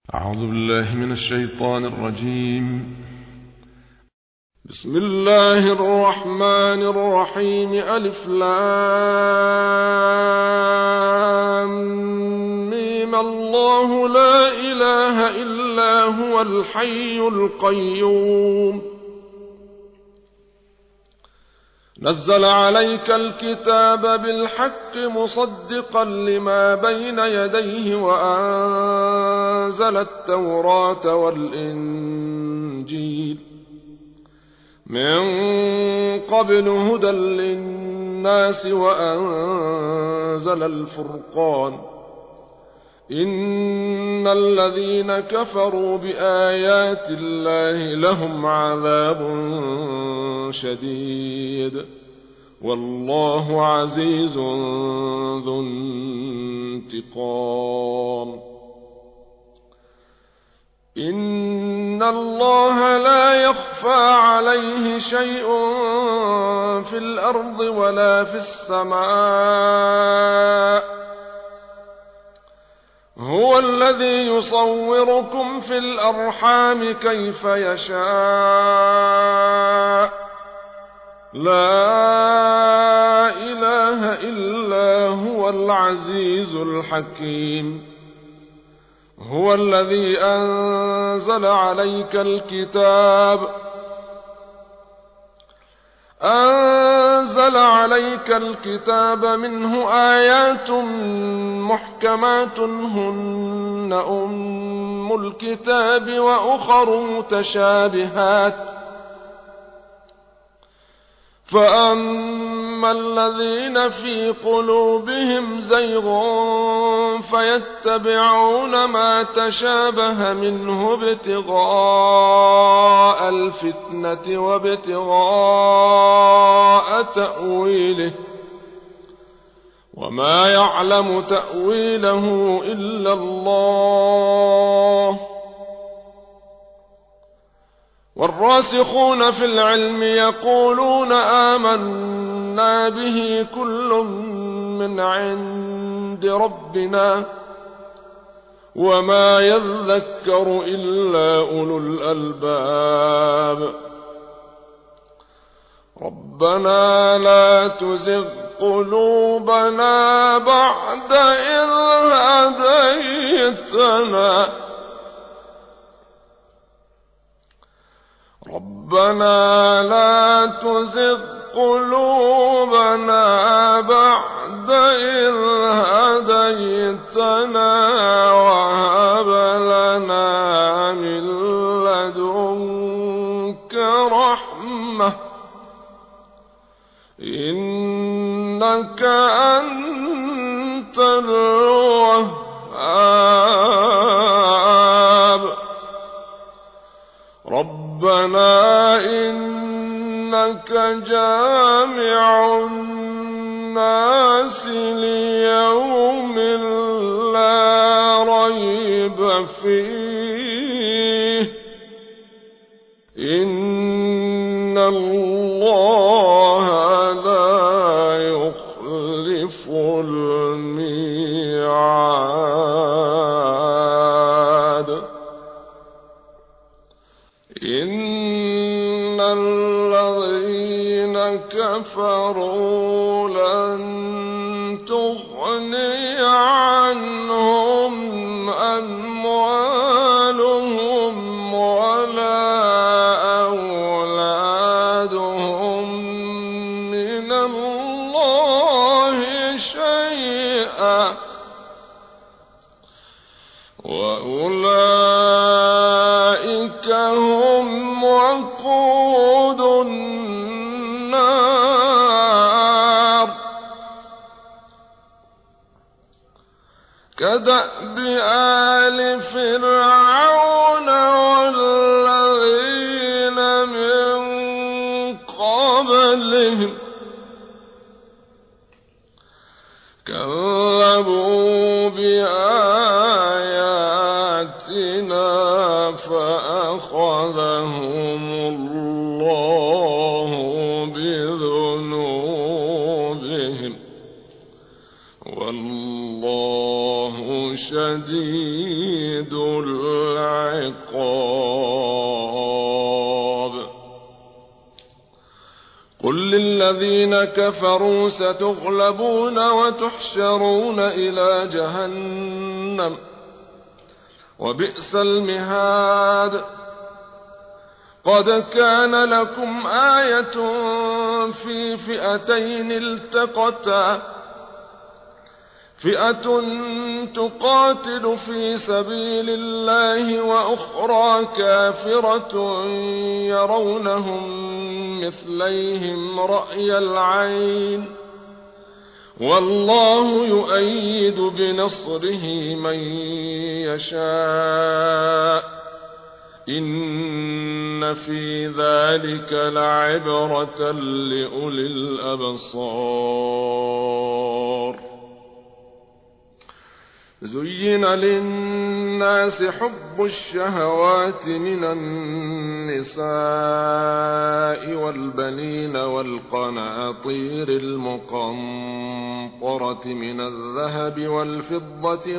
أعوذ بالله من الشيطان الرجيم. بسم الله الرحمن الرحيم. ألف لام ميم. الله لا إله إلا هو الحي القيوم. نزل عليك الكتاب بالحق مصدقا لما بين يديه وأنزل التوراة والإنجيل من قبل هدى للناس وأنزل الفرقان. إن الذين كفروا بآيات الله لهم عذاب شديد والله عزيز ذو انتقام. إن الله لا يخفى عليه شيء في الأرض ولا في السماء. هو الذي يصوركم في الأرحام كيف يشاء. لا إله إلا هو العزيز الحكيم. هو الذي أنزل عليك الكتاب منه آيات محكمات هن أم الكتاب وأخر متشابهات. فأما الذين في قلوبهم زيغ فيتبعون ما تشابه منه ابتغاء الفتنة وابتغاء تأويله وما يعلم تأويله إلا الله. والراسخون في العلم يقولون آمنا به كل من عند ربنا وما يذكر إلا أولو الألباب. ربنا لا تزغ قلوبنا بعد إذ هديتنا ربنا لا تزغ قلوبنا بعد إذ هديتنا وهب لنا من لدنك رحمة إنك أنت الوهاب. ربنا إنك جامع الناس ليوم لا ريب فيه إن الله لا يخلف الميعاد. إن الذين كفروا لن تغني عنهم أموالهم ولا أولادهم من الله شيئا وأولئك هم وقود النار. كدأب آل فرعون والذين من قبلهم كذبوا بآياتنا فأخذهم الله بذنوبهم والله شديد شديد العقاب. قل للذين كفروا ستغلبون وتحشرون إلى جهنم وبئس المهاد. قد كان لكم آية في فئتين التقتا، فئة تقاتل في سبيل الله وأخرى كافرة يرونهم مثليهم رأي العين، والله يؤيد بنصره من يشاء، إن في ذلك لعبرة لأولي الأبصار. زين للناس حب الشهوات من النساء والبنين والقناطير المقنطرة من الذهب والفضة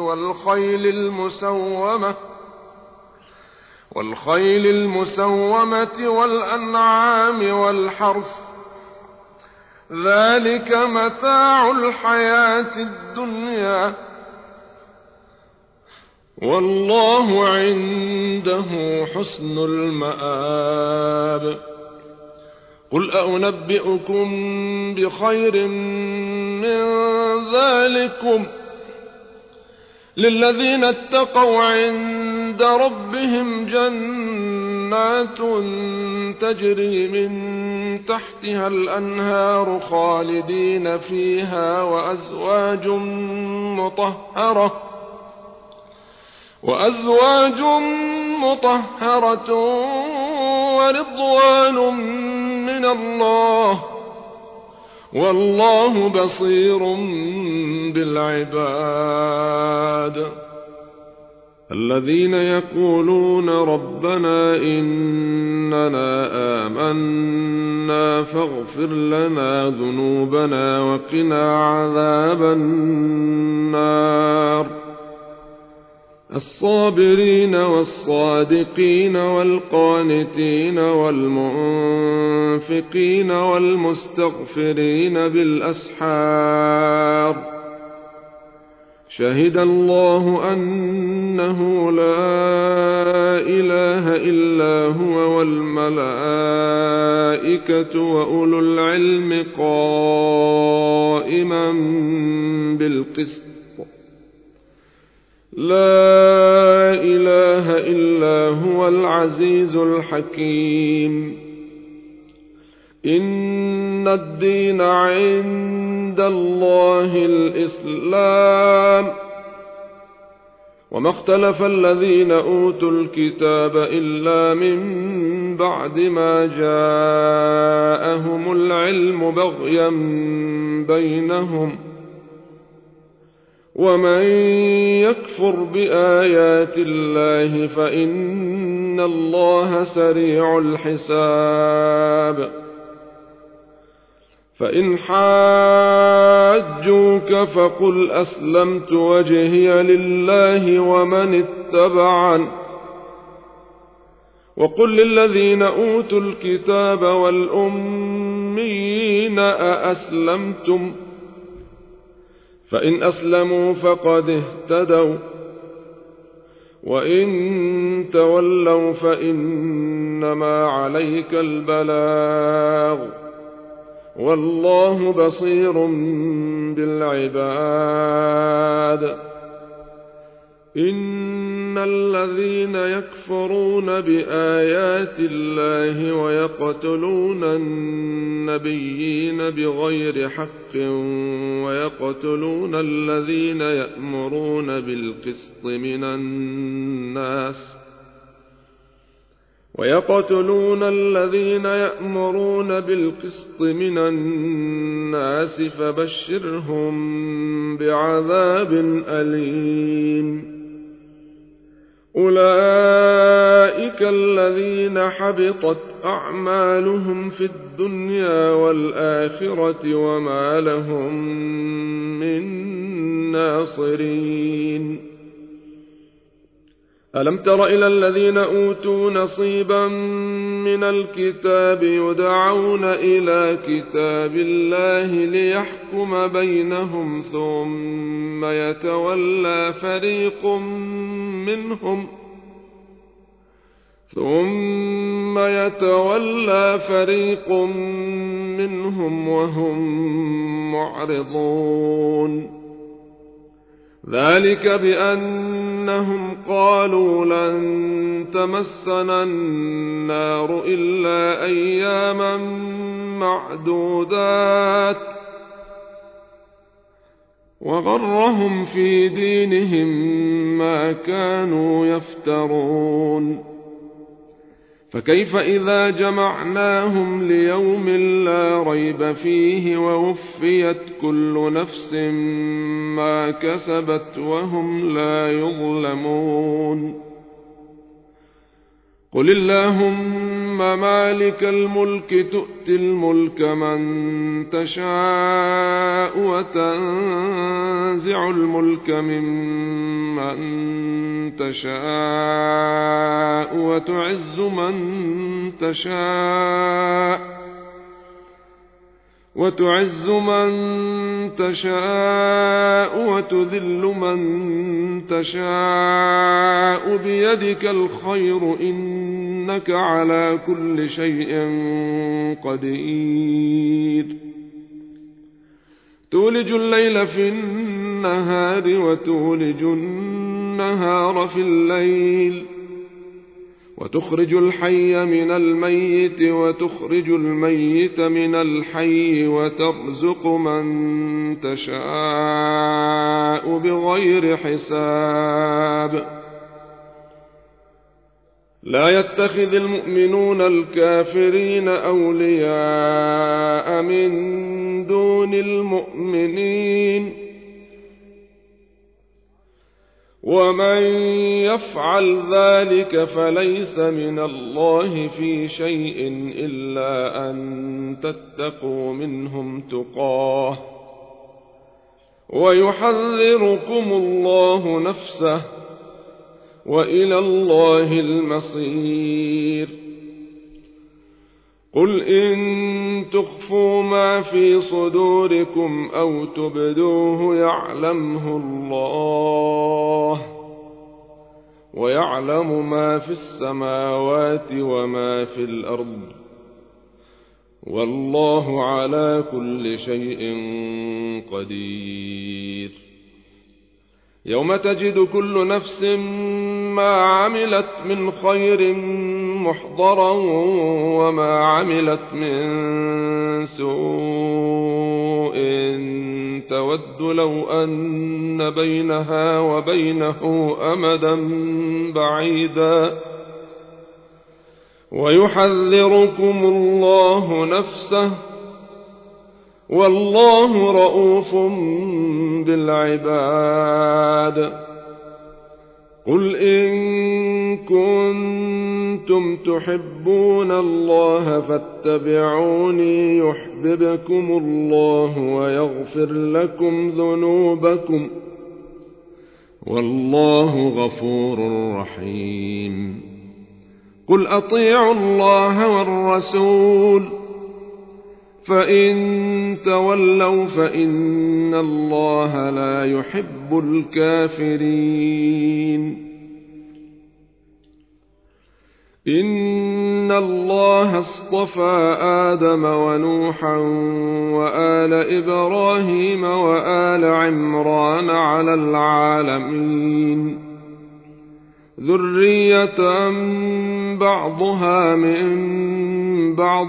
والخيل المسومة والأنعام والحرث، ذلك متاع الحياة الدنيا، والله عنده حسن المآب. قل أنبئكم بخير من ذلكم للذين اتقوا عند ربهم جنات تجري من تحتها الأنهار خالدين فيها وأزواج مطهرة ورضوان من الله، والله بصير بالعباد. الذين يقولون ربنا إننا آمنا فاغفر لنا ذنوبنا وقنا عذاب النار. الصابرين والصادقين والقانتين والمنفقين والمستغفرين بالأسحار. شهد الله أنه لا إله إلا هو والملائكة وأولو العلم قائما بالقسط. لا إله إلا هو العزيز الحكيم. إن الدين عند الله الإسلام، وما اختلف الذين أوتوا الكتاب إلا من بعد ما جاءهم العلم بغيا بينهم، ومن يكفر بآيات الله فإن الله سريع الحساب. فإن حاجوك فقل أسلمت وجهي لله ومن اتبعن، وقل للذين أوتوا الكتاب والأميين أأسلمتم؟ فإن أسلموا فقد اهتدوا، وإن تولوا فإنما عليك البلاغ، والله بصير بالعباد. إن الذين يكفرون بآيات الله ويقتلون النبيين بغير حق ويقتلون الذين يأمرون بالقسط من الناس فبشرهم بعذاب أليم. أولئك الذين حبطت أعمالهم في الدنيا والآخرة وما لهم من ناصرين. ألم تر إلى الذين أوتوا نصيبا من الكتاب يدعون إلى كتاب الله ليحكم بينهم ثم يتولى فريق منهم وهم معرضون ذلك بأنهم قالوا لن تمسنا النار إلا أياما معدودات وغرهم في دينهم ما كانوا يفترون فكيف إذا جمعناهم ليوم لا ريب فيه ووفيت كل نفس ما كسبت وهم لا يظلمون قل اللهم مالك الملك تؤتي الملك من تشاء وتنزع الملك ممن تشاء وتعز من تشاء وتذل من تشاء بيدك الخير إنك على كل شيء قدير تولج الليل في النهار وتولج النهار في الليل وتخرج الحي من الميت وتخرج الميت من الحي وترزق من تشاء بغير حساب لا يتخذ المؤمنون الكافرين أولياء من دون المؤمنين ومن يفعل ذلك فليس من الله في شيء إلا أن تتقوا منهم تقاه ويحذركم الله نفسه وإلى الله المصير قل إن تخفوا ما في صدوركم أو تبدوه يعلمه الله ويعلم ما في السماوات وما في الأرض والله على كل شيء قدير يوم تجد كل نفس ما عملت من خير محضرا وما عملت من سوء تود لو أن بينها وبينه أمدا بعيدا ويحذركم الله نفسه والله رؤوف بالعباد قل إن كنتم تحبون الله فاتبعوني يحببكم الله ويغفر لكم ذنوبكم والله غفور رحيم قل أطيعوا الله والرسول فإن تولوا فإن الله لا يحب الكافرين إن الله اصطفى آدم ونوحا وآل إبراهيم وآل عمران على العالمين ذرية بعضها من بعض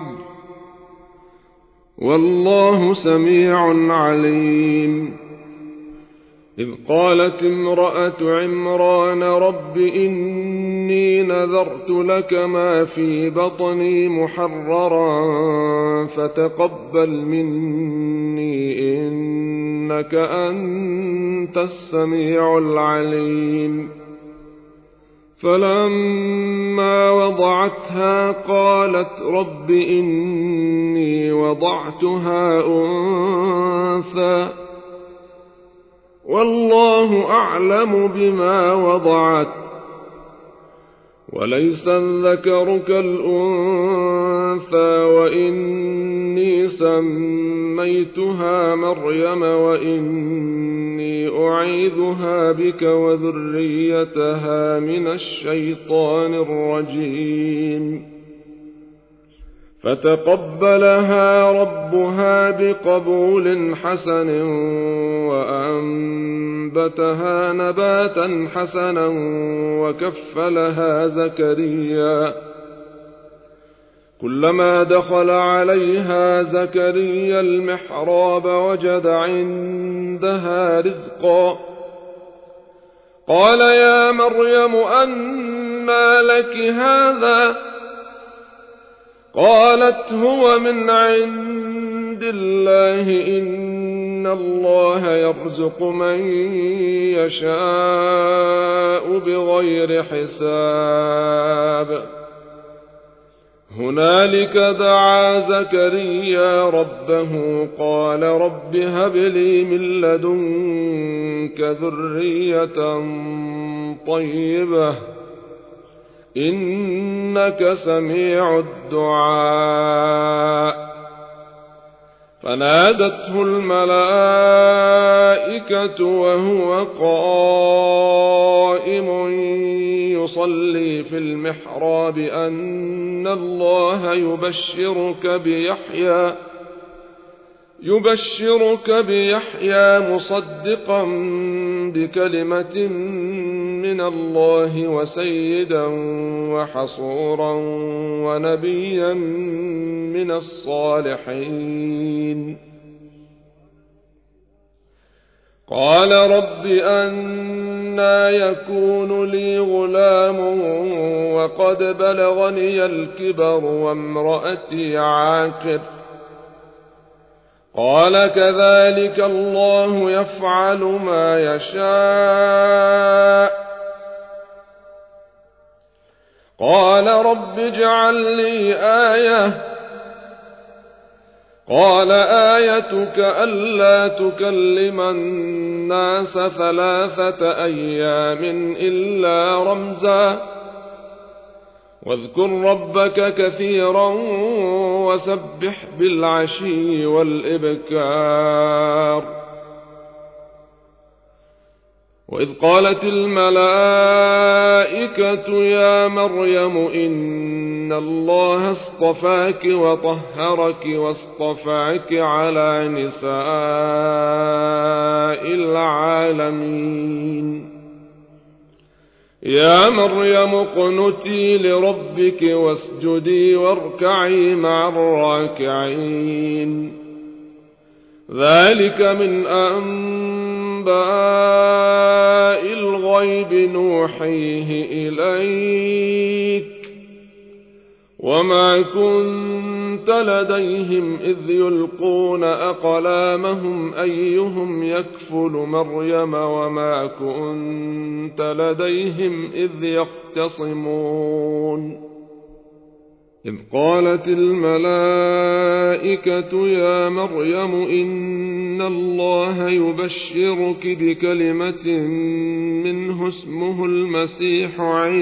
والله سميع عليم إذ قالت امرأة عمران رب إني نذرت لك ما في بطني محررا فتقبل مني إنك أنت السميع العليم فلما وضعتها قالت رب إني وضعتها أنثى والله أعلم بما وضعت وليس الذكر كالأنثى وإني سميتها مريم وإني أعيذها بك وذريتها من الشيطان الرجيم فتقبلها ربها بقبول حسن وأنبتها نباتا حسنا وكفلها زكريا كلما دخل عليها زكريا المحراب وجد عندها رزقا قال يا مريم أنى لك هذا قالت هو من عند الله إن الله يرزق من يشاء بغير حساب هنالك دعا زكريا ربه قال رب هب لي من لدنك ذرية طيبة إنك سميع الدعاء فنادته الملائكة وهو قائم يصلي في المحراب أن الله يبشرك بيحيى مصدقا بكلمة من الله وسيدا وحصورا ونبيا من الصالحين قال رب أنى يكون لي غلام وقد بلغني الكبر وامرأتي عاقر قال كذلك الله يفعل ما يشاء قال رب اجعل لي آية قال آيتك ألا تكلم الناس 3 أيام إلا رمزا واذكر ربك كثيرا وسبح بالعشي والإبكار وإذ قالت الملائكة يا مريم إن الله اصطفاك وطهرك واصطفاك على نساء العالمين يا مريم اقنتي لربك واسجدي واركعي مع الراكعين ذلك من أنباء الغيب نوحيه إليك وما كنت لديهم إذ يلقون أقلامهم أيهم يكفل مريم وما كنت لديهم إذ يختصمون إذ قالت الملائكة يا مريم إن الله يبشرك بكلمة منه اسمه المسيح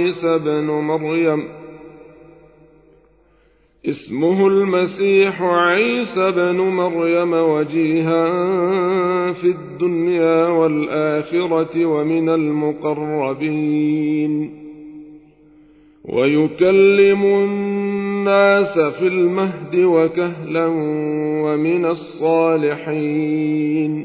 عيسى بن مريم وجيها في الدنيا والآخرة ومن المقربين ويكلم الناس في المهد وكهلا ومن الصالحين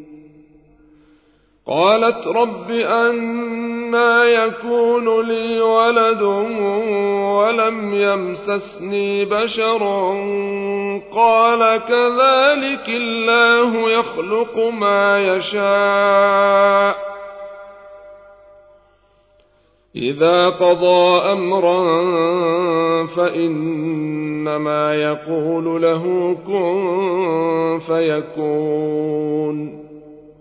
قالت رب أنى يكون لي ولد ولم يمسسني بشر قال كذلك الله يخلق ما يشاء إذا قضى أمرا فإنما يقول له كن فيكون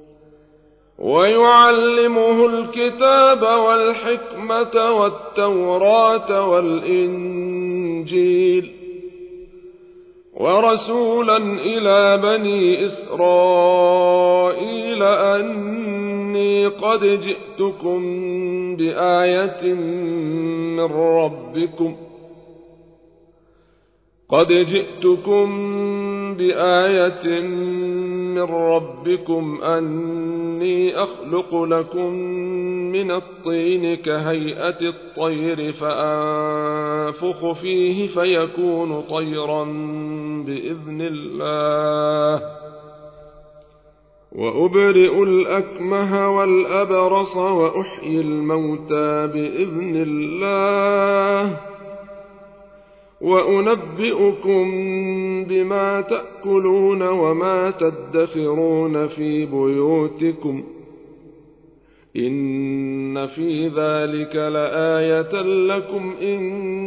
ويعلمه الكتاب والحكمة والتوراة والإنجيل ورسولا إلى بني إسرائيل أني قد جئتكم بآية من ربكم أني أخلق لكم من الطين كهيئة الطير فأنفخ فيه فيكون طيرا بإذن الله، وأبرئ الأكمه والأبرص وأحيي الموتى بإذن الله، وأنبئكم بما تأكلون وما تدخرون في بيوتكم، إن في ذلك لآية لكم إن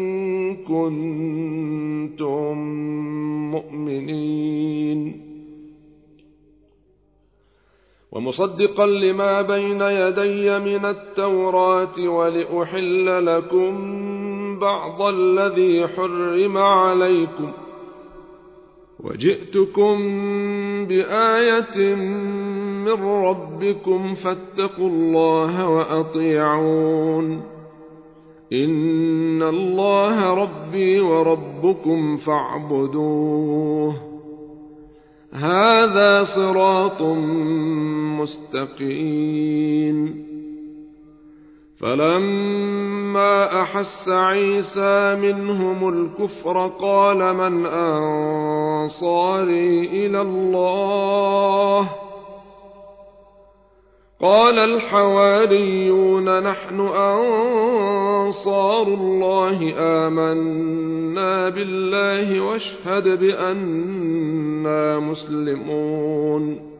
كنتم مؤمنين. ومصدقا لما بين يدي من التوراة ولأحل لكم بعض الذي حرم عليكم، وجئتكم بآية من ربكم فاتقوا الله وأطيعون، إن الله ربي وربكم فاعبدوه، هذا صراط مستقيم. فلما أحس عيسى منهم الكفر قال من أنصاري إلى الله؟ قال الحواريون نحن أنصار الله آمنا بالله واشهد بأننا مسلمون.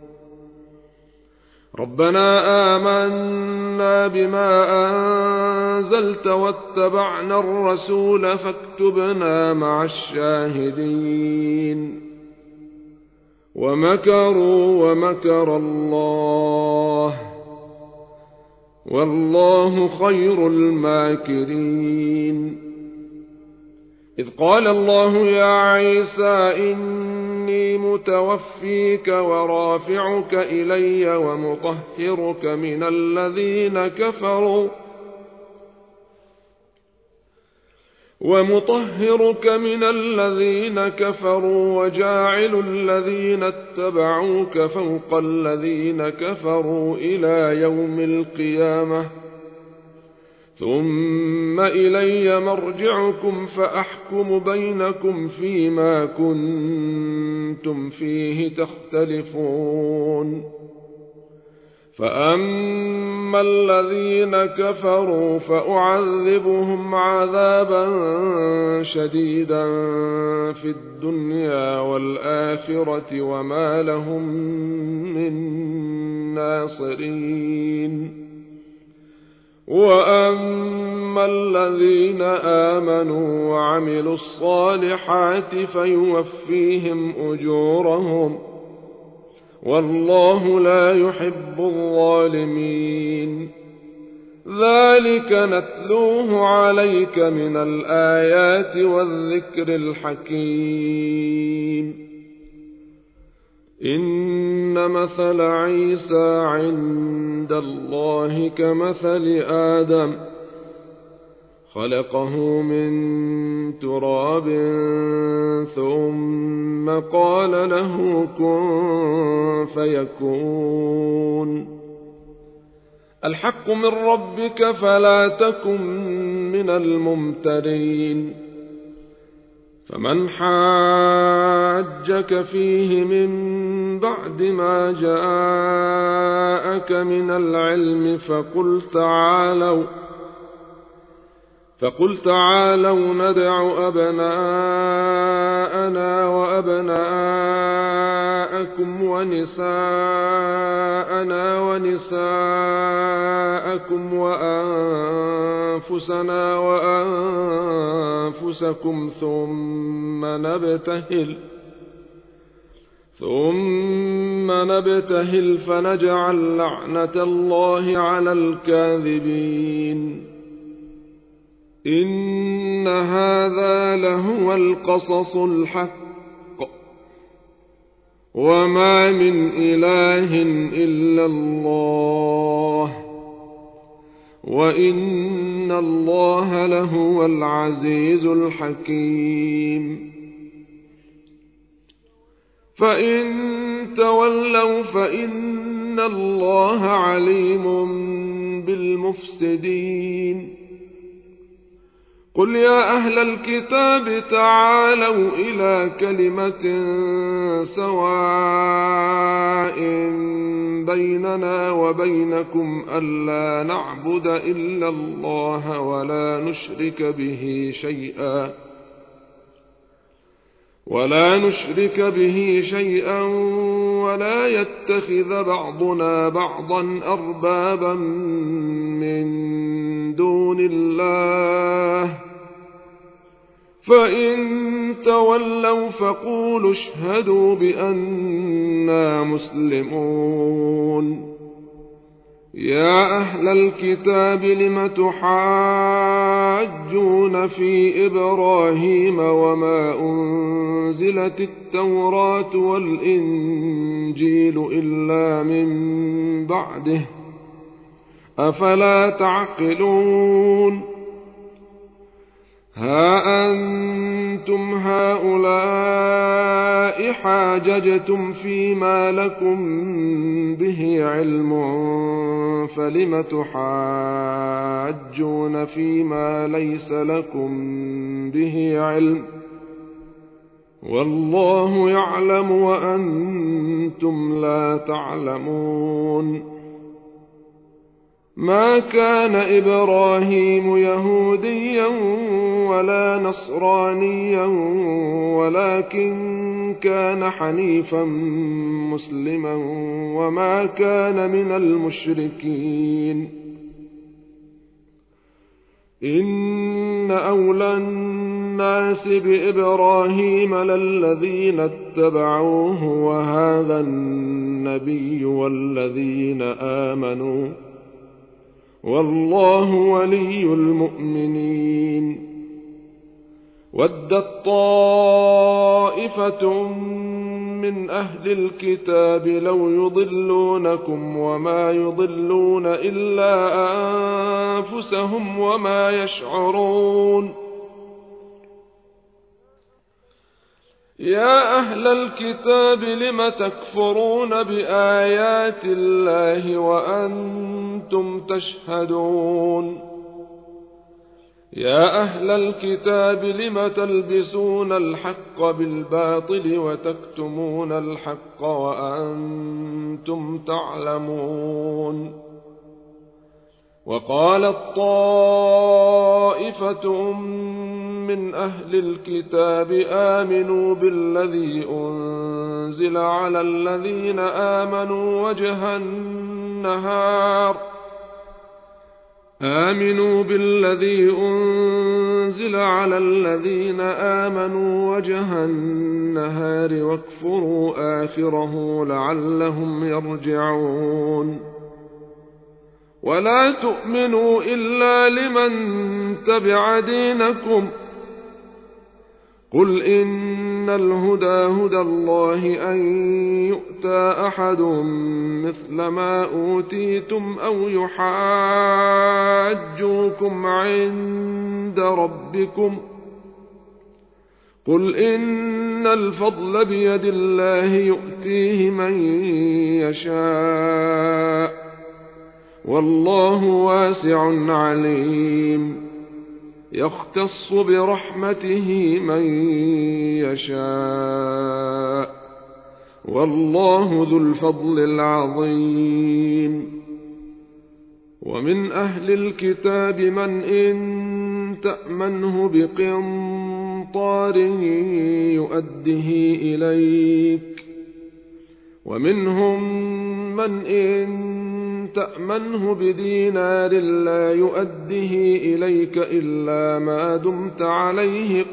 ربنا آمنا بما أنزلت واتبعنا الرسول فاكتبنا مع الشاهدين. ومكروا ومكر الله والله خير الماكرين. إذ قال الله يا عيسى إني متوفيك ورافعك إلي ومطهرك من الذين كفروا وجاعل الذين اتبعوك فوق الذين كفروا إلى يوم القيامة، ثم إلي مرجعكم فأحكم بينكم فيما كنتم فيه تختلفون. فأما الذين كفروا فأعذبهم عذابا شديدا في الدنيا والآخرة وما لهم من ناصرين. وأما الذين آمنوا وعملوا الصالحات فيوفيهم أجورهم والله لا يحب الظالمين. ذلك نتلوه عليك من الآيات والذكر الحكيم. إن مثل عيسى عند الله كمثل آدم خلقه من تراب ثم قال له كن فيكون. الحق من ربك فلا تكن من الممترين. فمن حاجك فيه من بعد ما جاءك من العلم فقل تعالوا ندع أبناءنا وأبناءكم ونساءنا ونساءكم وأنفسنا وأنفسكم ثم نبتهل فنجعل لعنة الله على الكاذبين. إن هذا لهو القصص الحق وما من إله إلا الله وإن الله لهو العزيز الحكيم فإن تولوا فإن الله عليم بالمفسدين قل يا أهل الكتاب تعالوا إلى كلمة سواء بيننا وبينكم ألا نعبد إلا الله ولا نشرك به شيئا ولا يتخذ بعضنا بعضا أربابا من دون الله فإن تولوا فقولوا اشهدوا بأننا مسلمون يا أهل الكتاب لم تحاجون في إبراهيم وما أنزلت التوراة والإنجيل إلا من بعده أفلا تعقلون ها أنتم هؤلاء حاججتم فيما لكم به علم فلم تحاجون فيما ليس لكم به علم والله يعلم وأنتم لا تعلمون ما كان إبراهيم يهوديا ولا نصرانيا ولكن كان حنيفا مسلما وما كان من المشركين إن أولى الناس بإبراهيم للذين اتبعوه وهذا النبي والذين آمنوا والله ولي المؤمنين ودت طائفة من أهل الكتاب لو يضلونكم وما يضلون إلا أنفسهم وما يشعرون يا أهل الكتاب لم تكفرون بآيات الله وأنتم تشهدون يا أهل الكتاب لم تلبسون الحق بالباطل وتكتمون الحق وأنتم تعلمون وقالت طائفة من أهل الكتاب آمنوا بالذي أنزل على الذين آمنوا وجه النهار واكفروا آخره لعلهم يرجعون ولا تؤمنوا إلا لمن تبع دينكم قل إن الهدى هدى الله أن يؤتى أحد مثل ما أوتيتم أو يحاجوكم عند ربكم قل إن الفضل بيد الله يؤتيه من يشاء والله واسع عليم يختص برحمته من يشاء والله ذو الفضل العظيم ومن أهل الكتاب من إن تأمنه بقنطار يؤده إليك ومنهم من إن تأمنه بدينار لا يؤده إليك إلا ما دمت عليه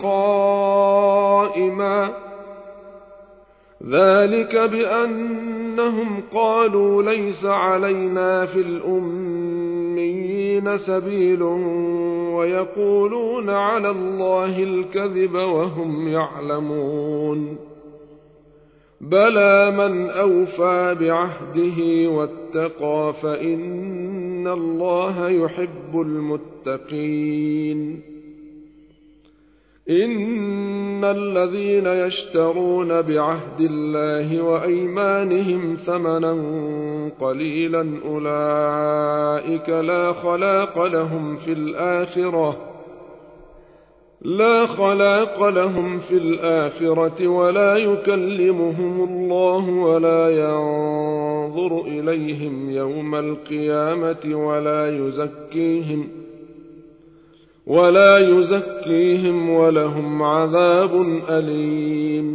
قائما ذلك بأنهم قالوا ليس علينا في الأميين سبيل ويقولون على الله الكذب وهم يعلمون بلى من أوفى بعهده واتقى فإن الله يحب المتقين. إن الذين يشترون بعهد الله وأيمانهم ثمنا قليلا أولئك لا خلاق لهم في الآخرة ولا يكلمهم الله ولا ينظر إليهم يوم القيامة ولا يزكيهم ولهم عذاب أليم.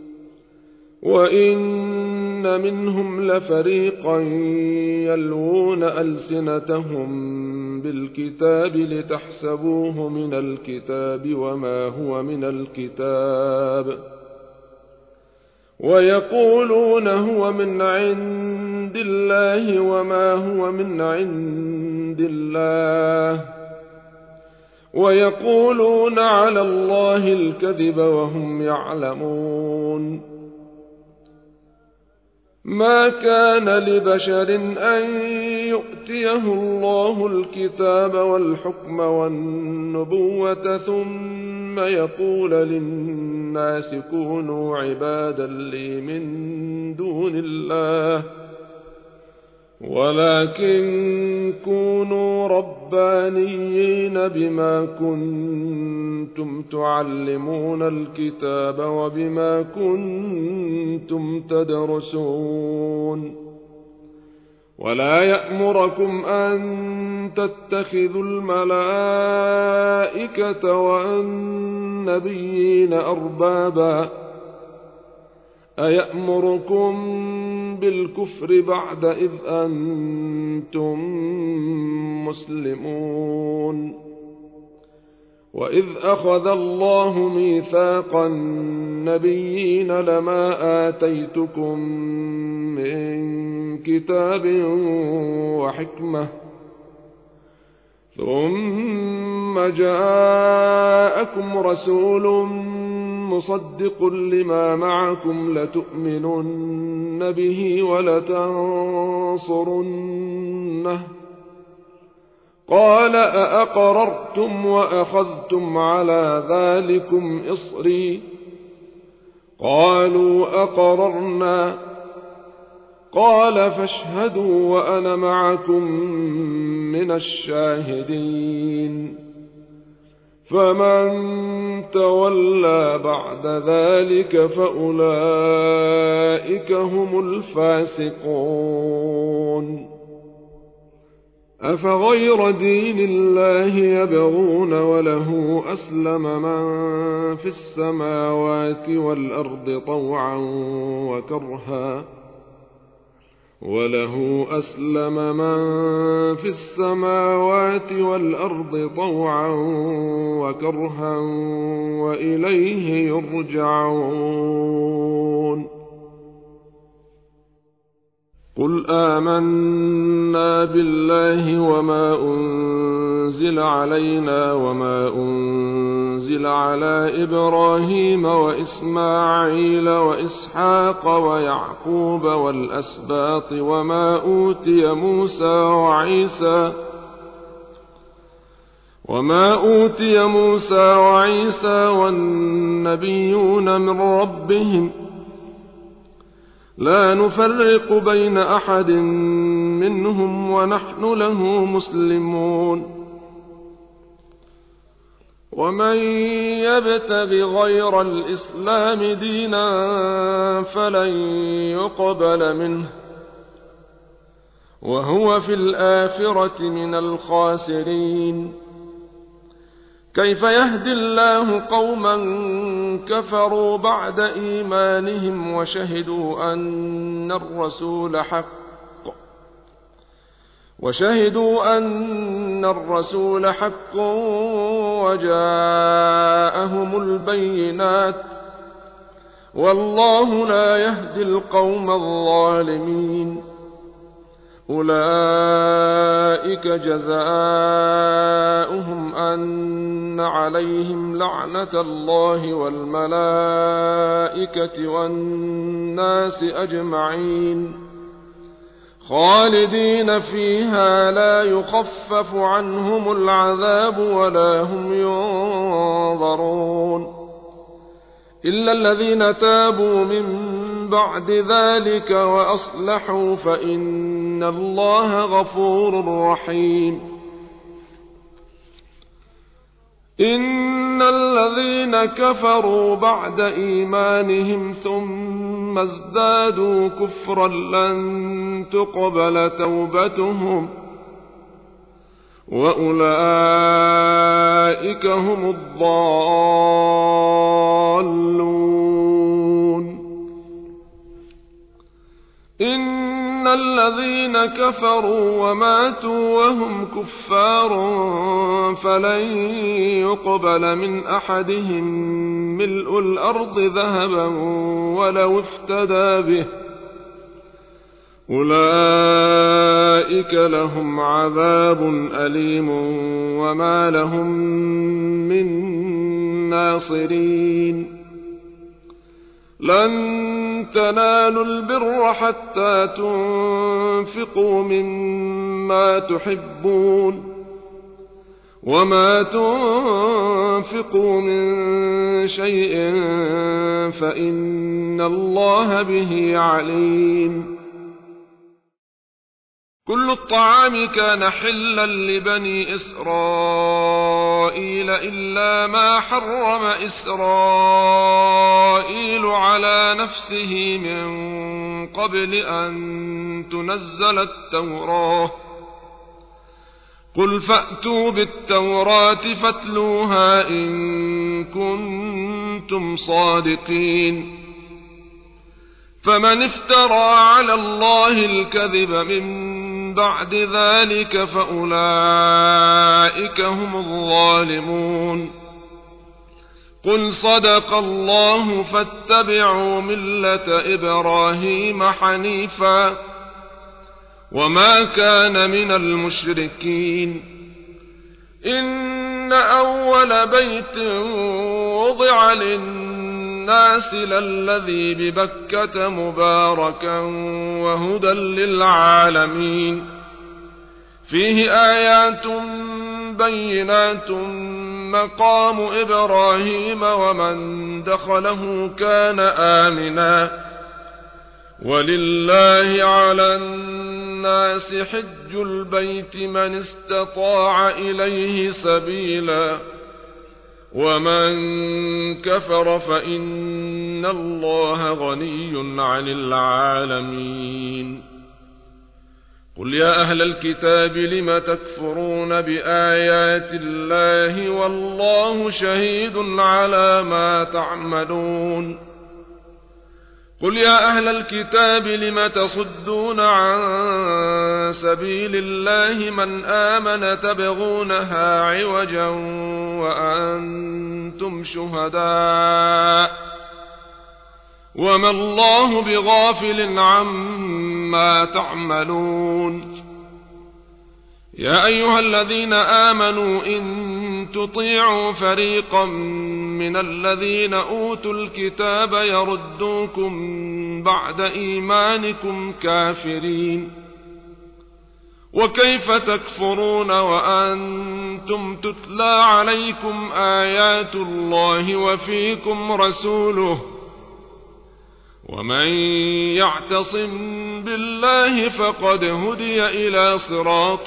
وإن منهم لفريقا يلوون ألسنتهم بالكتاب لتحسبوه من الكتاب وما هو من الكتاب ويقولون هو من عند الله وما هو من عند الله ويقولون على الله الكذب وهم يعلمون. ما كان لبشر أن يؤتيه الله الكتاب والحكم والنبوة ثم يقول للناس كونوا عبادا لي من دون الله ولكن كونوا ربانيين بما كنتم تعلمون الكتاب وبما كنتم تدرسون. ولا يأمركم أن تتخذوا الملائكة والنبيين أربابا أيأمركم بالكفر بعد إذ أنتم مسلمون. وإذ أخذ الله ميثاق النبيين لما آتيتكم من كتاب وحكمة ثم جاءكم رسول مصدق لما معكم لتؤمنن به ولتنصرنه قال أأقررتم وأخذتم على ذلكم إصري قالوا أقررنا قال فاشهدوا وأنا معكم من الشاهدين. فمن تولى بعد ذلك فأولئك هم الفاسقون. أفغير دين الله يبغون وله أسلم من في السماوات والأرض طوعا وكرها وإليه يرجعون. قل آمنا بالله وما أنزل علينا وما أنزل على إبراهيم وإسماعيل وإسحاق ويعقوب والأسباط وما أوتي موسى وعيسى والنبيون من ربهم لا نفرق بين أحد منهم ونحن له مسلمون. ومن يبتغ غير الإسلام دينا فلن يقبل منه وهو في الآخرة من الخاسرين. كيف يهدي الله قوما كفروا بعد إيمانهم وشهدوا أن الرسول حق وجاءهم البينات والله لا يهدي القوم الظالمين. أولئك جزاؤهم أن عليهم لعنة الله والملائكة والناس أجمعين خالدين فيها لا يخفف عنهم العذاب ولا هم ينظرون إلا الذين تابوا من بعد ذلك وأصلحوا فإن الله غفور رحيم إن الذين كفروا بعد إيمانهم ثم ازدادوا كفرا لن تقبل توبتهم وأولئك هم الضالون إن الذين كفروا وماتوا وهم كفار فلن يقبل من أحدهم ملء الأرض ذهبا ولو افتدى به أولئك لهم عذاب أليم وما لهم من ناصرين لن تنالوا البر حتى تنفقوا مما تحبون وما تنفقوا من شيء فإن الله به عليم كل الطعام كان حلا لبني إسرائيل إلا ما حرم إسرائيل على نفسه من قبل أن تنزل التوراة قل فأتوا بالتوراة فاتلوها إن كنتم صادقين فمن افترى على الله الكذب من بعد ذلك فأولئك هم الظالمون قل صدق الله فاتبعوا ملة إبراهيم حنيفا وما كان من المشركين إن أول بيت وضع للناس للذي ببكة مباركا وهدى للعالمين فيه آيات بينات مقام إبراهيم ومن دخله كان آمنا ولله على الناس حج البيت من استطاع إليه سبيلا ومن كفر فإن الله غني عن العالمين قل يا أهل الكتاب لم تكفرون بآيات الله والله شهيد على ما تعملون قل يا أهل الكتاب لم تصدون عن سبيل الله من آمن تبغونها عوجا وأنتم شهداء وما الله بغافل عما تعملون يا أيها الذين آمنوا إن تطيعوا فريقا من الذين أوتوا الكتاب يردوكم بعد إيمانكم كافرين وكيف تكفرون وأنتم تتلى عليكم آيات الله وفيكم رسوله ومن يعتصم بالله فقد هدي إلى صراط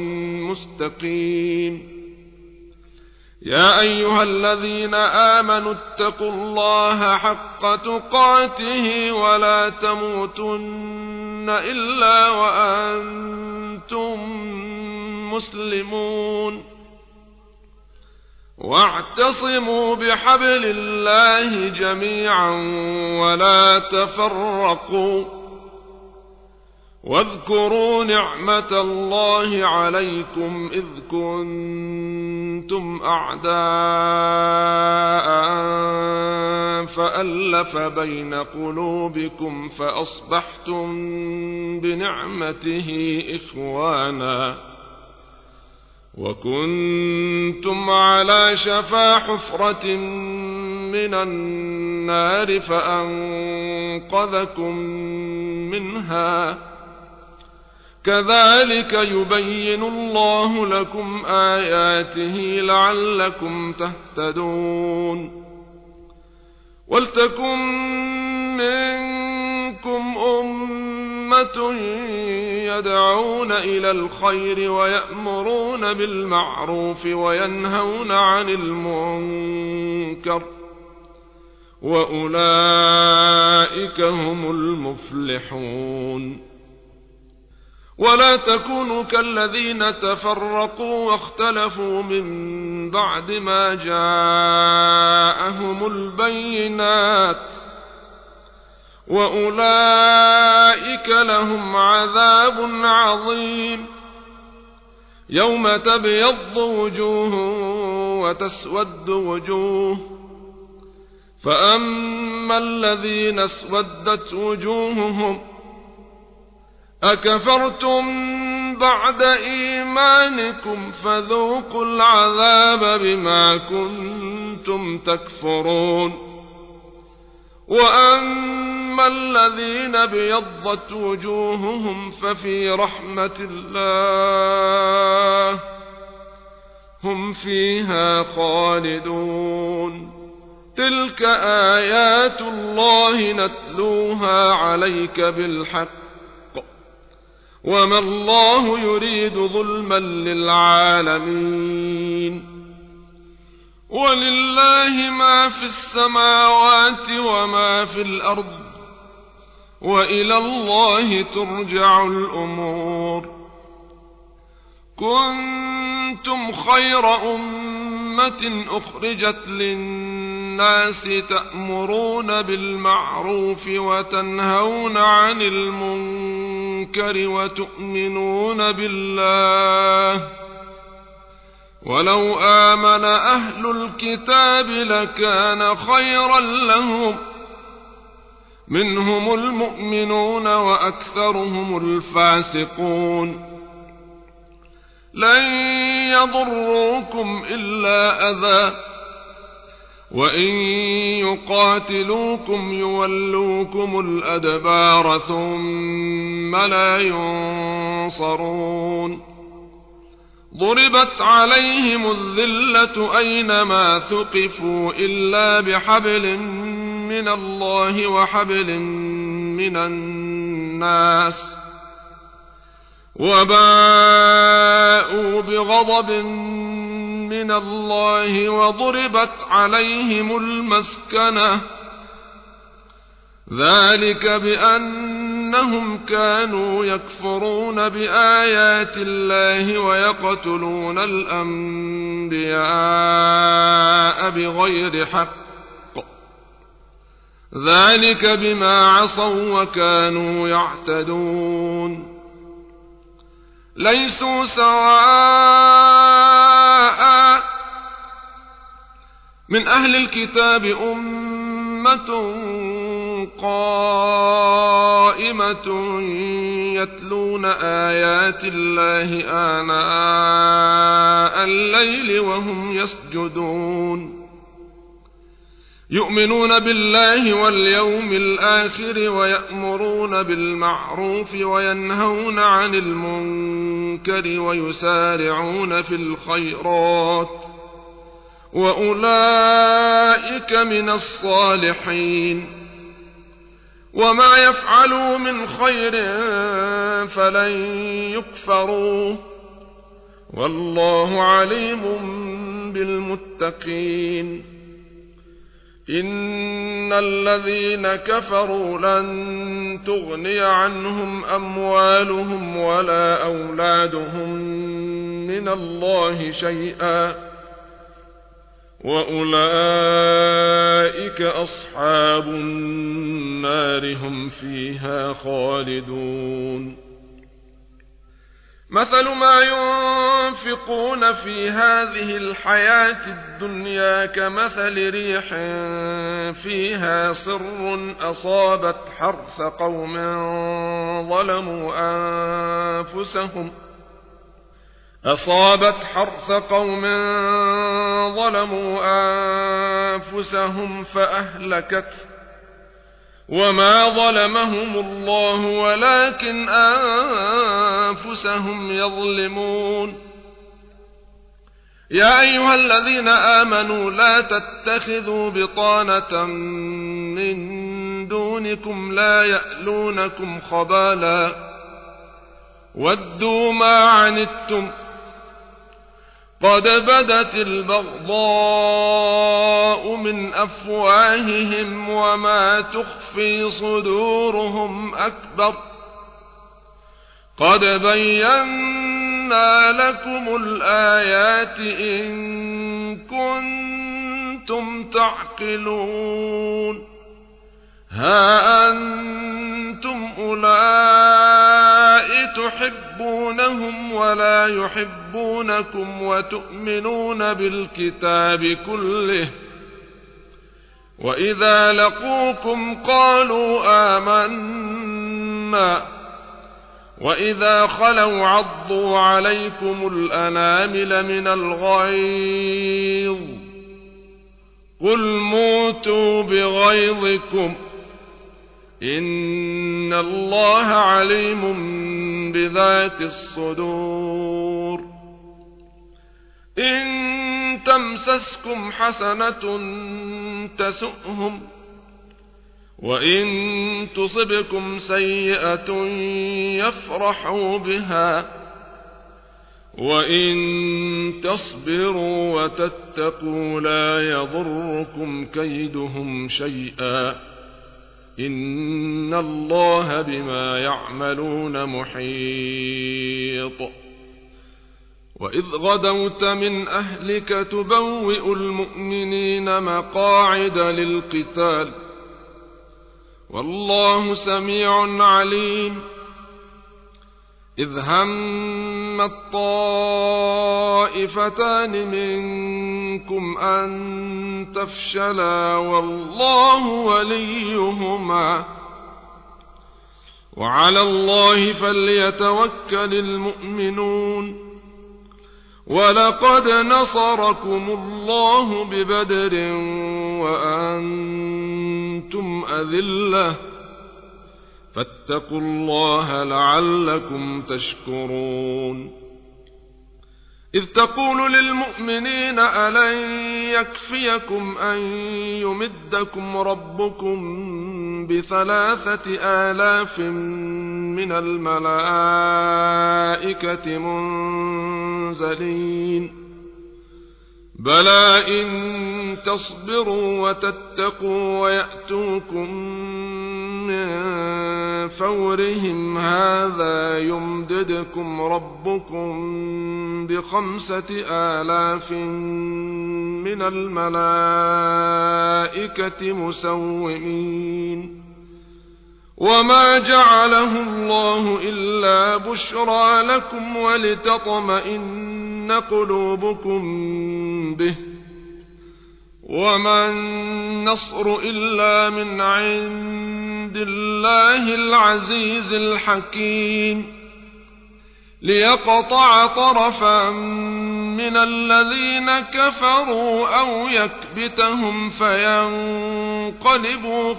مستقيم يا أيها الذين آمنوا اتقوا الله حق تقاته ولا تموتن إلا وأنتم مسلمون واعتصموا بحبل الله جميعا ولا تفرقوا واذكروا نعمة الله عليكم إذ كنتم أعداء فألف بين قلوبكم فأصبحتم بنعمته إخوانا وكنتم على شفا حفرة من النار فأنقذكم منها كذلك يبين الله لكم آياته لعلكم تهتدون ولتكن منكم أمة يدعون إلى الخير ويأمرون بالمعروف وينهون عن المنكر وأولئك هم المفلحون ولا تكونوا كالذين تفرقوا واختلفوا من بعد ما جاءهم البينات وأولئك لهم عذاب عظيم يوم تبيض وجوه وتسود وجوه فأما الذين اسودت وجوههم أكفرتم بعد إيمانكم فذوقوا العذاب بما كنتم تكفرون وأما الذين بيضت وجوههم ففي رحمة الله هم فيها خالدون تلك آيات الله نتلوها عليك بالحق وما الله يريد ظلما للعالمين ولله ما في السماوات وما في الأرض وإلى الله ترجع الأمور كنتم خير أمة أخرجت للناس تأمرون بالمعروف وتنهون عن المنكر وتؤمنون بالله ولو آمن أهل الكتاب لكان خيرا لهم منهم المؤمنون وأكثرهم الفاسقون لن يضروكم إلا أذى وإن يقاتلوكم يولوكم الأدبار ثم لا ينصرون ضربت عليهم الذلة أينما ثقفوا إلا بحبل من الله وحبل من الناس وباءوا بغضب من الله وضربت عليهم المسكنة ذلك بأنهم كانوا يكفرون بآيات الله ويقتلون الأنبياء بغير حق ذلك بما عصوا وكانوا يعتدون ليسوا سواء من أهل الكتاب أمة قائمة يتلون آيات الله آناء الليل وهم يسجدون يؤمنون بالله واليوم الآخر ويأمرون بالمعروف وينهون عن المنكر ويسارعون في الخيرات وأولئك من الصالحين وما يفعلوا من خير فلن يكفروه والله عليم بالمتقين إن الذين كفروا لن تغني عنهم أموالهم ولا أولادهم من الله شيئا وأولئك أصحاب النار هم فيها خالدون مثل ما ينفقون في هذه الحياة الدنيا كمثل ريح فيها صر أصابت حرث قوم ظلموا أنفسهم فأهلكته وما ظلمهم الله ولكن أنفسهم يظلمون. يا أيها الذين آمنوا لا تتخذوا بطانة من دونكم لا يألونكم خبالا ودوا ما عنتم قد بدت البغضاء من أفواههم وما تخفي صدورهم أكبر قد بينا لكم الآيات إن كنتم تعقلون. ها أنتم أولئك تحبونهم ولا يحبونكم وتؤمنون بالكتاب كله وإذا لقوكم قالوا آمنا وإذا خلوا عضوا عليكم الأنامل من الغيظ قل موتوا بغيظكم إن الله عليم بذات الصدور. إن تمسسكم حسنة تسؤهم وإن تصبكم سيئة يفرحوا بها وإن تصبروا وتتقوا لا يضركم كيدهم شيئا إن الله بما يعملون محيط. وإذ غدوت من أهلك تبوئ المؤمنين مقاعد للقتال والله سميع عليم. إذ هم الطائفتان منكم أن تفشلا والله وليهما وعلى الله فليتوكل المؤمنون. ولقد نصركم الله ببدر وأنتم أذلة فاتقوا الله لعلكم تشكرون. إذ تقول للمؤمنين ألن يكفيكم أن يمدكم ربكم ب3,000 من الملائكة منزلين بلى إن تصبروا وتتقوا ويأتوكم من فورهم هذا يمددكم ربكم ب5,000 من الملائكة مسومين. وما جعله الله إلا بشرى لكم ولتطمئن قلوبكم به وما النصر إلا من عند الله العزيز الحكيم ليقطع طرفا من الذين كفروا أو يكبتهم فينقلبوا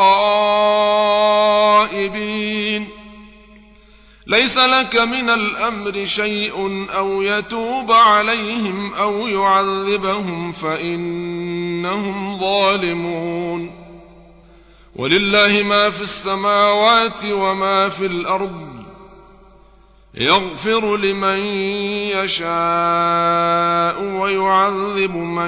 خائبين. ليس لك من الأمر شيء أو يتوب عليهم أو يعذبهم فإنهم ظالمون. ولله ما في السماوات وما في الأرض يغفر لمن يشاء ويعذب من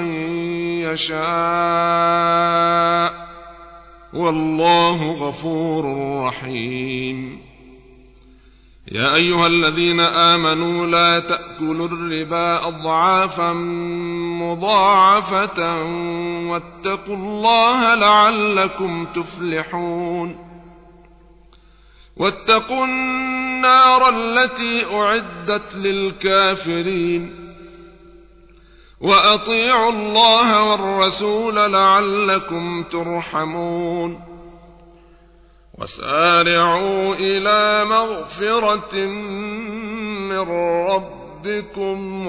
يشاء والله غفور رحيم. يا أيها الذين آمنوا لا تأكلوا الربا أضعافا مضاعفة واتقوا الله لعلكم تفلحون. واتقوا النار التي أعدت للكافرين وأطيعوا الله والرسول لعلكم ترحمون وسارعوا إلى مغفرة من ربكم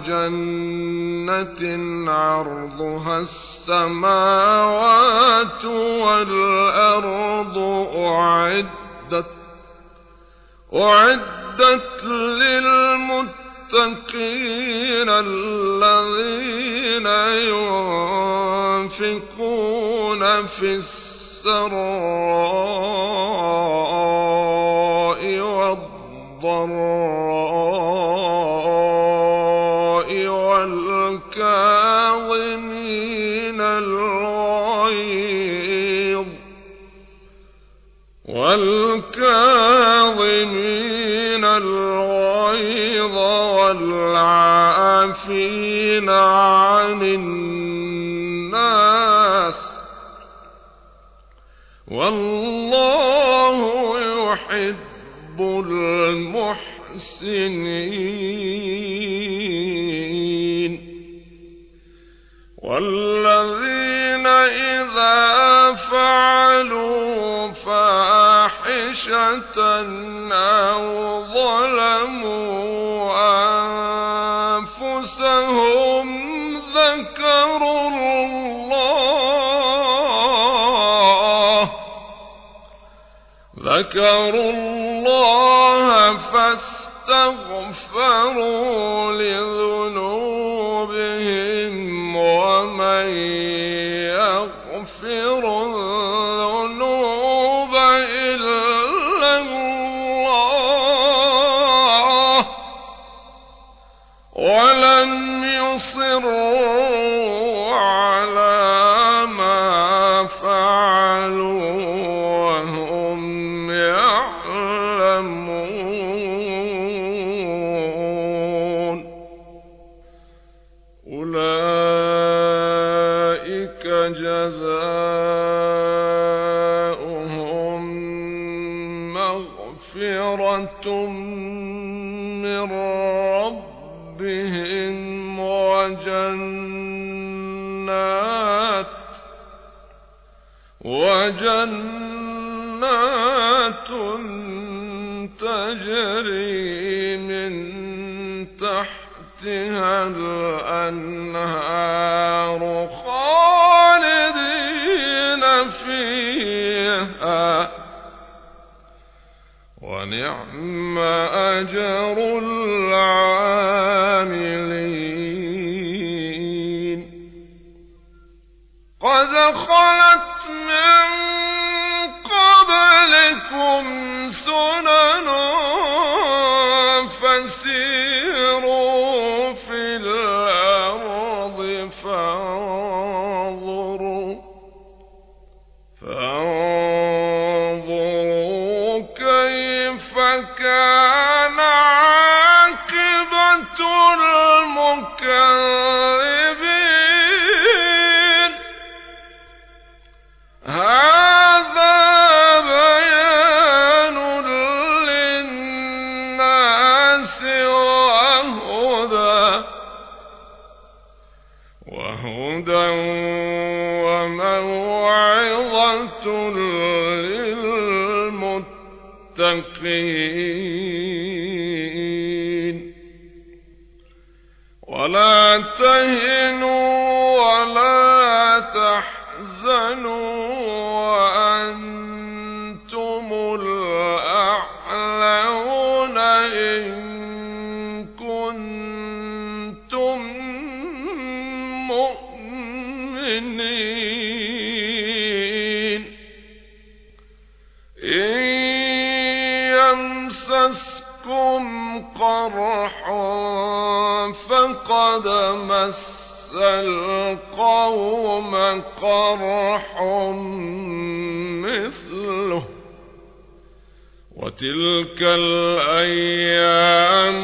وجنة عرضها السماوات والأرض أعدت للمتقين الذين ينفقون في السراء والضراء والكاظمين الغيظ والعافين عن الناس والله يحب المحسنين والذين إذا فعلوا فاحشة أو ظلموا أنفسهم ذكروا الله فاستغفروا لذنوبهم ومن يغفر الذنوب إلا الله ولم يصروا على ما فعلوا وهم يعلمون أولئك جزاؤهم مغفرة من ربهم وجنات تجري من تحتها الأنهار خالدين فيها ونعم أجر العاملين قد خلت من قبلكم سنن فسيروا في الأرض فانظروا كيف كان عاقبة المكذبين هذا بيان للناس وهدى وموعظة للمتقين ولا تهنوا ولا تحزنوا وأنتم الأعلون إن كنتم مؤمنين إن يمسسكم قرح فقد مس القوم قرح مثله وتلك الأيام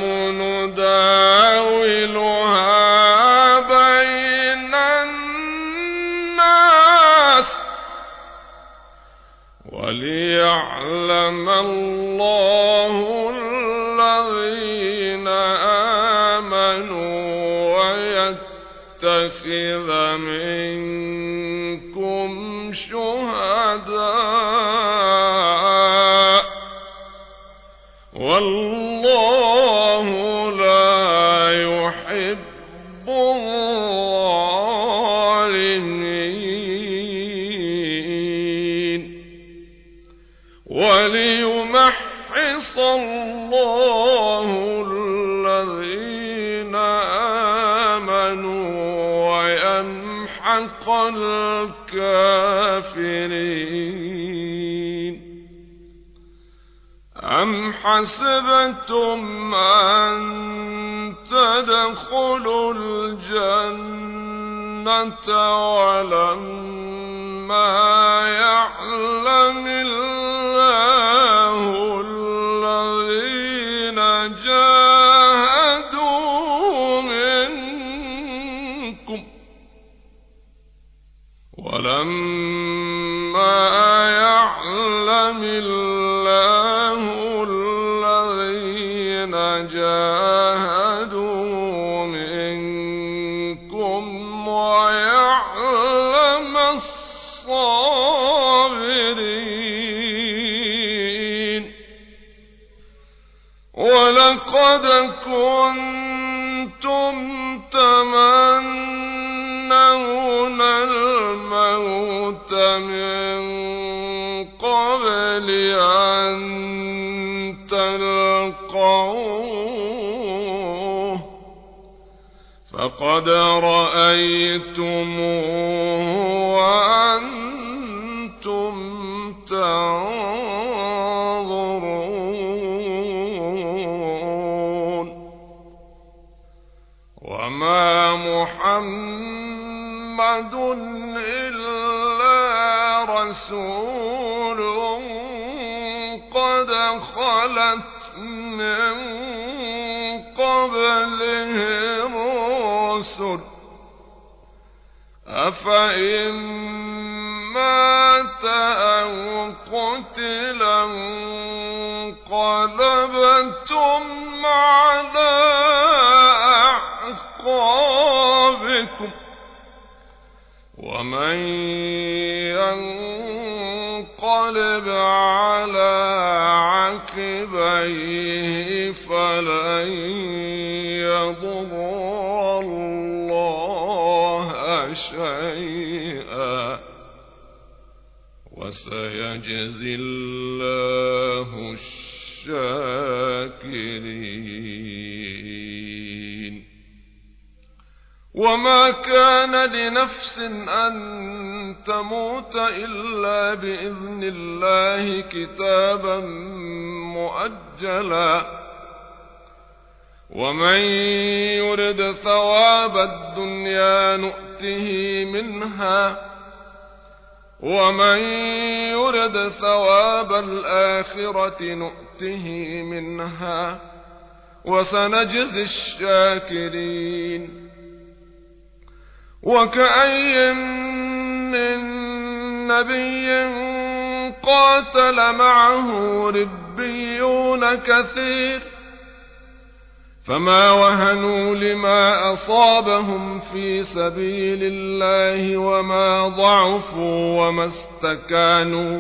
نداولها بين الناس وليعلم وليعلم الله الذين آمنوا ويتخذ منكم شهداء والله لا يحب الظالمين وليمحص الله الذين آمنوا ويمحق الكافرين أم حسبتم أن تدخلوا الجنة ولما يعلم الله الذين جاهدوا منكم ولما يعلم الله الذين جاهدوا منكم ويعلم الصابرين ولقد كنتم تمنون الموت من قبل أن تلقوه فقد رأيتموه وأنتم تنظرون وما محمد إلا رسول قد خلت من قبله الرسل أفإن مات أو قتلا انقلبتم على أعقابكم ومن ينقلب على عقبيه فلن يضر الله شيئا وسيجزي الله الشاكرين وما كان لنفس أن تموت إلا بإذن الله كتابا مؤجلا ومن يرد ثواب الدنيا نؤته منها ومن يرد ثواب الآخرة نؤته منها وسنجزي الشاكرين وكأي من نبي قاتل معه ربيون كثير فما وهنوا لما أصابهم في سبيل الله وما ضعفوا وما استكانوا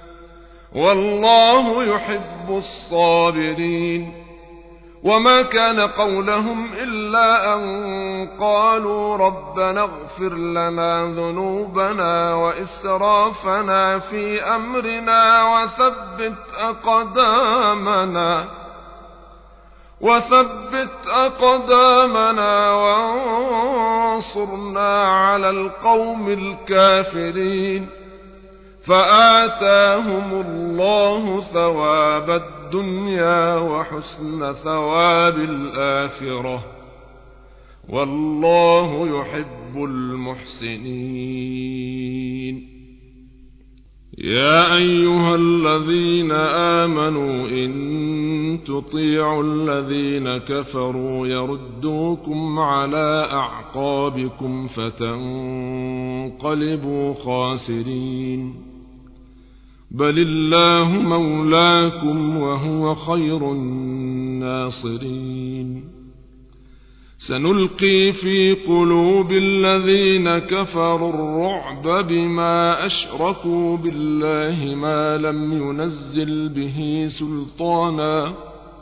والله يحب الصابرين وما كان قولهم إلا أن قالوا ربنا اغفر لنا ذنوبنا وإسرافنا في أمرنا وثبت أقدامنا وانصرنا على القوم الكافرين فآتاهم الله ثواب الدنيا وحسن ثواب الآخرة والله يحب المحسنين يا أيها الذين آمنوا إن تطيعوا الذين كفروا يردوكم على أعقابكم فتنقلبوا خاسرين بل الله مولاكم وهو خير الناصرين سنلقي في قلوب الذين كفروا الرعب بما أشركوا بالله ما لم ينزل به سلطانا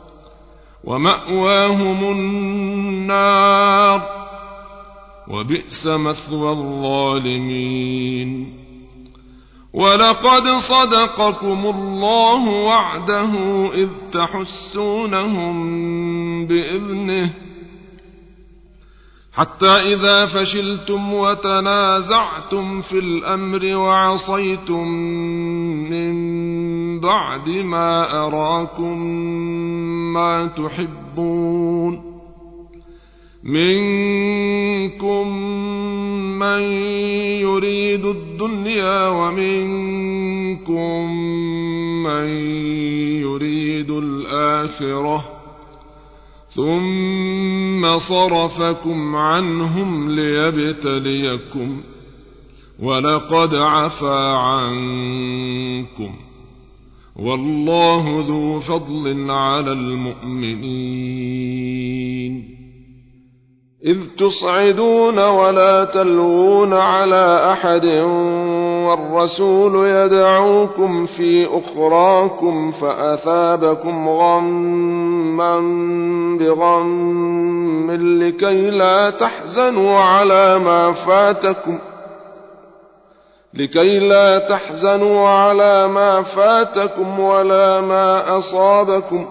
ومأواهم النار وبئس مثوى الظالمين ولقد صدقكم الله وعده إذ تحسونهم بإذنه حتى إذا فشلتم وتنازعتم في الأمر وعصيتم من بعد ما أراكم ما تحبون منكم من يريد الدنيا ومنكم من يريد الآخرة ثم صرفكم عنهم ليبتليكم ولقد عفا عنكم والله ذو فضل على المؤمنين إذ تصعدون ولا تلوون على أحد والرسول يدعوكم في أخراكم فأثابكم غما بغم لكي لا تحزنوا على ما فاتكم ولا ما أصابكم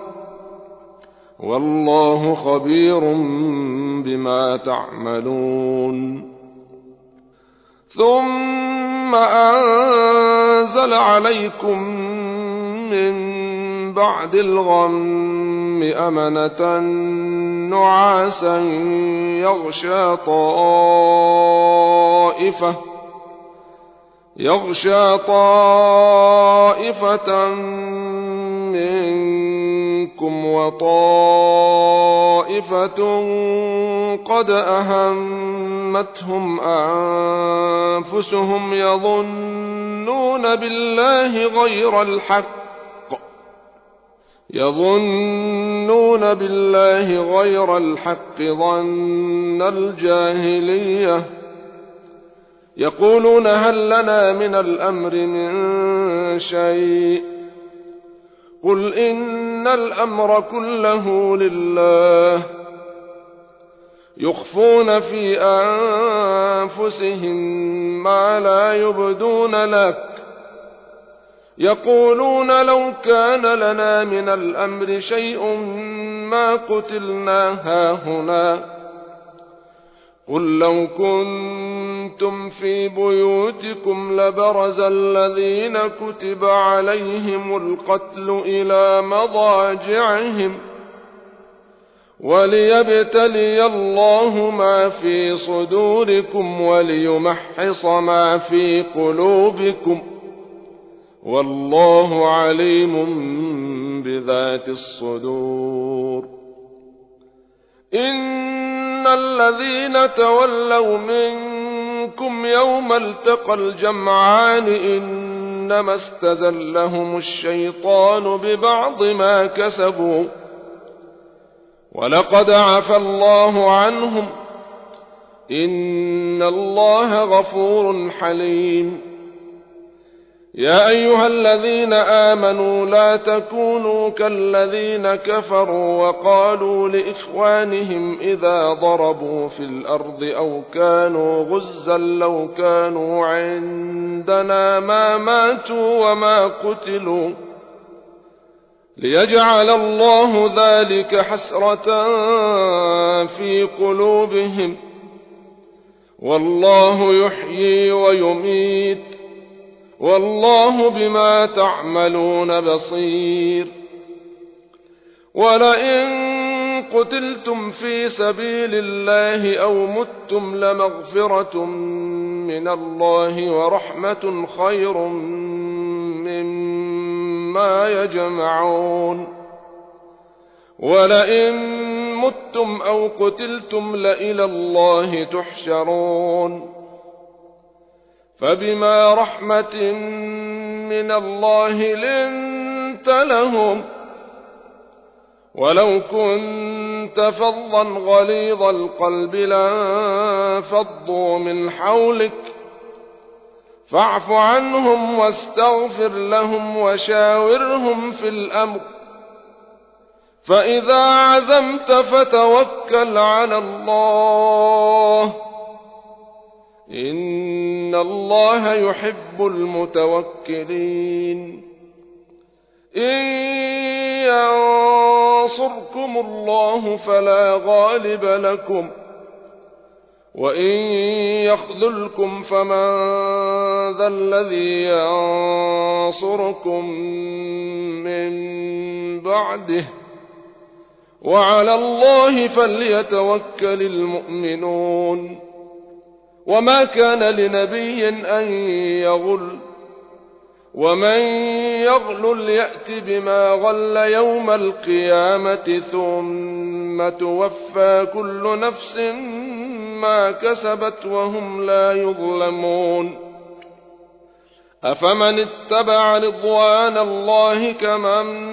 والله خبير بما تعملون ثم أنزل عليكم من بعد الغم أمنة نعاسا يغشى طائفة منكم وطائفة قد أهمتهم أنفسهم يظنون بالله غير الحق ظن الجاهلية يقولون هل لنا من الأمر من شيء قل إن الأمر كله لله يخفون في أنفسهم ما لا يبدون لك يقولون لو كان لنا من الأمر شيء ما قتلنا هاهنا قل لو كنتم في بيوتكم لبرز الذين كتب عليهم القتل إلى مضاجعهم وليبتلي الله ما في صدوركم وليمحص ما في قلوبكم والله عليم بذات الصدور إن الذين تولوا منكم يوم التقى الجمعان إنما استزلهم الشيطان ببعض ما كسبوا ولقد عفى الله عنهم إن الله غفور حليم يا أيها الذين آمنوا لا تكونوا كالذين كفروا وقالوا لإخوانهم إذا ضربوا في الأرض أو كانوا غزا لو كانوا عندنا ما ماتوا وما قتلوا ليجعل الله ذلك حسرة في قلوبهم والله يحيي ويميت والله بما تعملون بصير ولئن قتلتم في سبيل الله أو متم لمغفرة من الله ورحمة خير مما يجمعون ولئن متم أو قتلتم لإلى الله تحشرون فبما رحمة من الله لنت لهم، ولو كنت فظا غليظ القلب لانفضوا من حولك، فاعف عنهم واستغفر لهم وشاورهم في الأمر، فإذا عزمت فتوكل على الله، إن الله يحب المتوكلين. إن ينصركم الله فلا غالب لكم، وإن يخذلكم فمن ذا الذي ينصركم من بعده، وعلى الله فليتوكل المؤمنون. وما كان لنبي أن يغل، ومن يغلل يأت بما غل يوم القيامة، ثم توفى كل نفس ما كسبت وهم لا يظلمون. أفمن اتبع رضوان الله كمن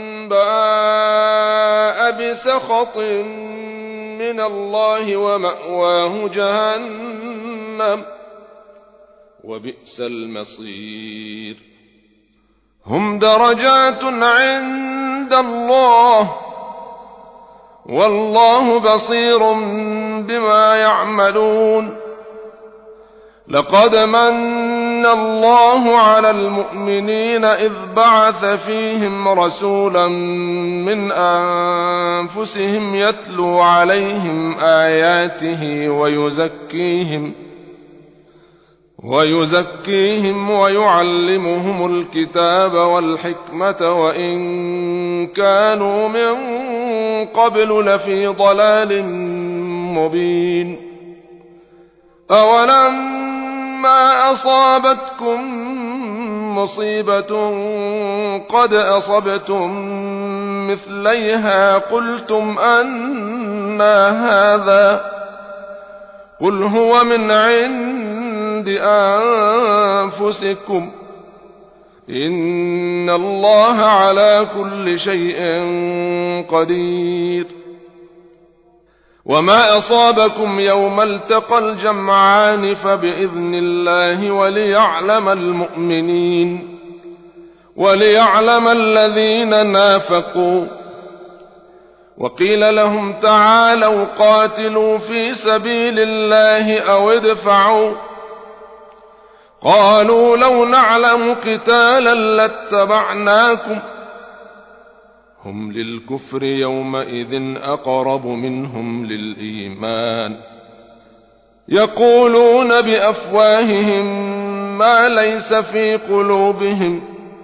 باء بسخط من الله ومأواه جهنم، وبئس المصير. هم درجات عند الله، والله بصير بما يعملون. لقد من الله على المؤمنين إذ بعث فيهم رسولا من أنفسهم يتلو عليهم آياته ويزكيهم ويعلمهم الكتاب والحكمة، وإن كانوا من قبل لفي ضلال مبين. أولما أصابتكم مصيبة قد أصبتم مثليها قلتم أنى هذا، قل هو من عند أنفسكم، إن الله على كل شيء قدير. وما أصابكم يوم التقى الجمعان فبإذن الله وليعلم المؤمنين، وليعلم الذين نافقوا. وقيل لهم تعالوا قاتلوا في سبيل الله أو ادفعوا، قالوا لو نعلم قتالا لاتبعناكم، هم للكفر يومئذ أقرب منهم للإيمان، يقولون بأفواههم ما ليس في قلوبهم،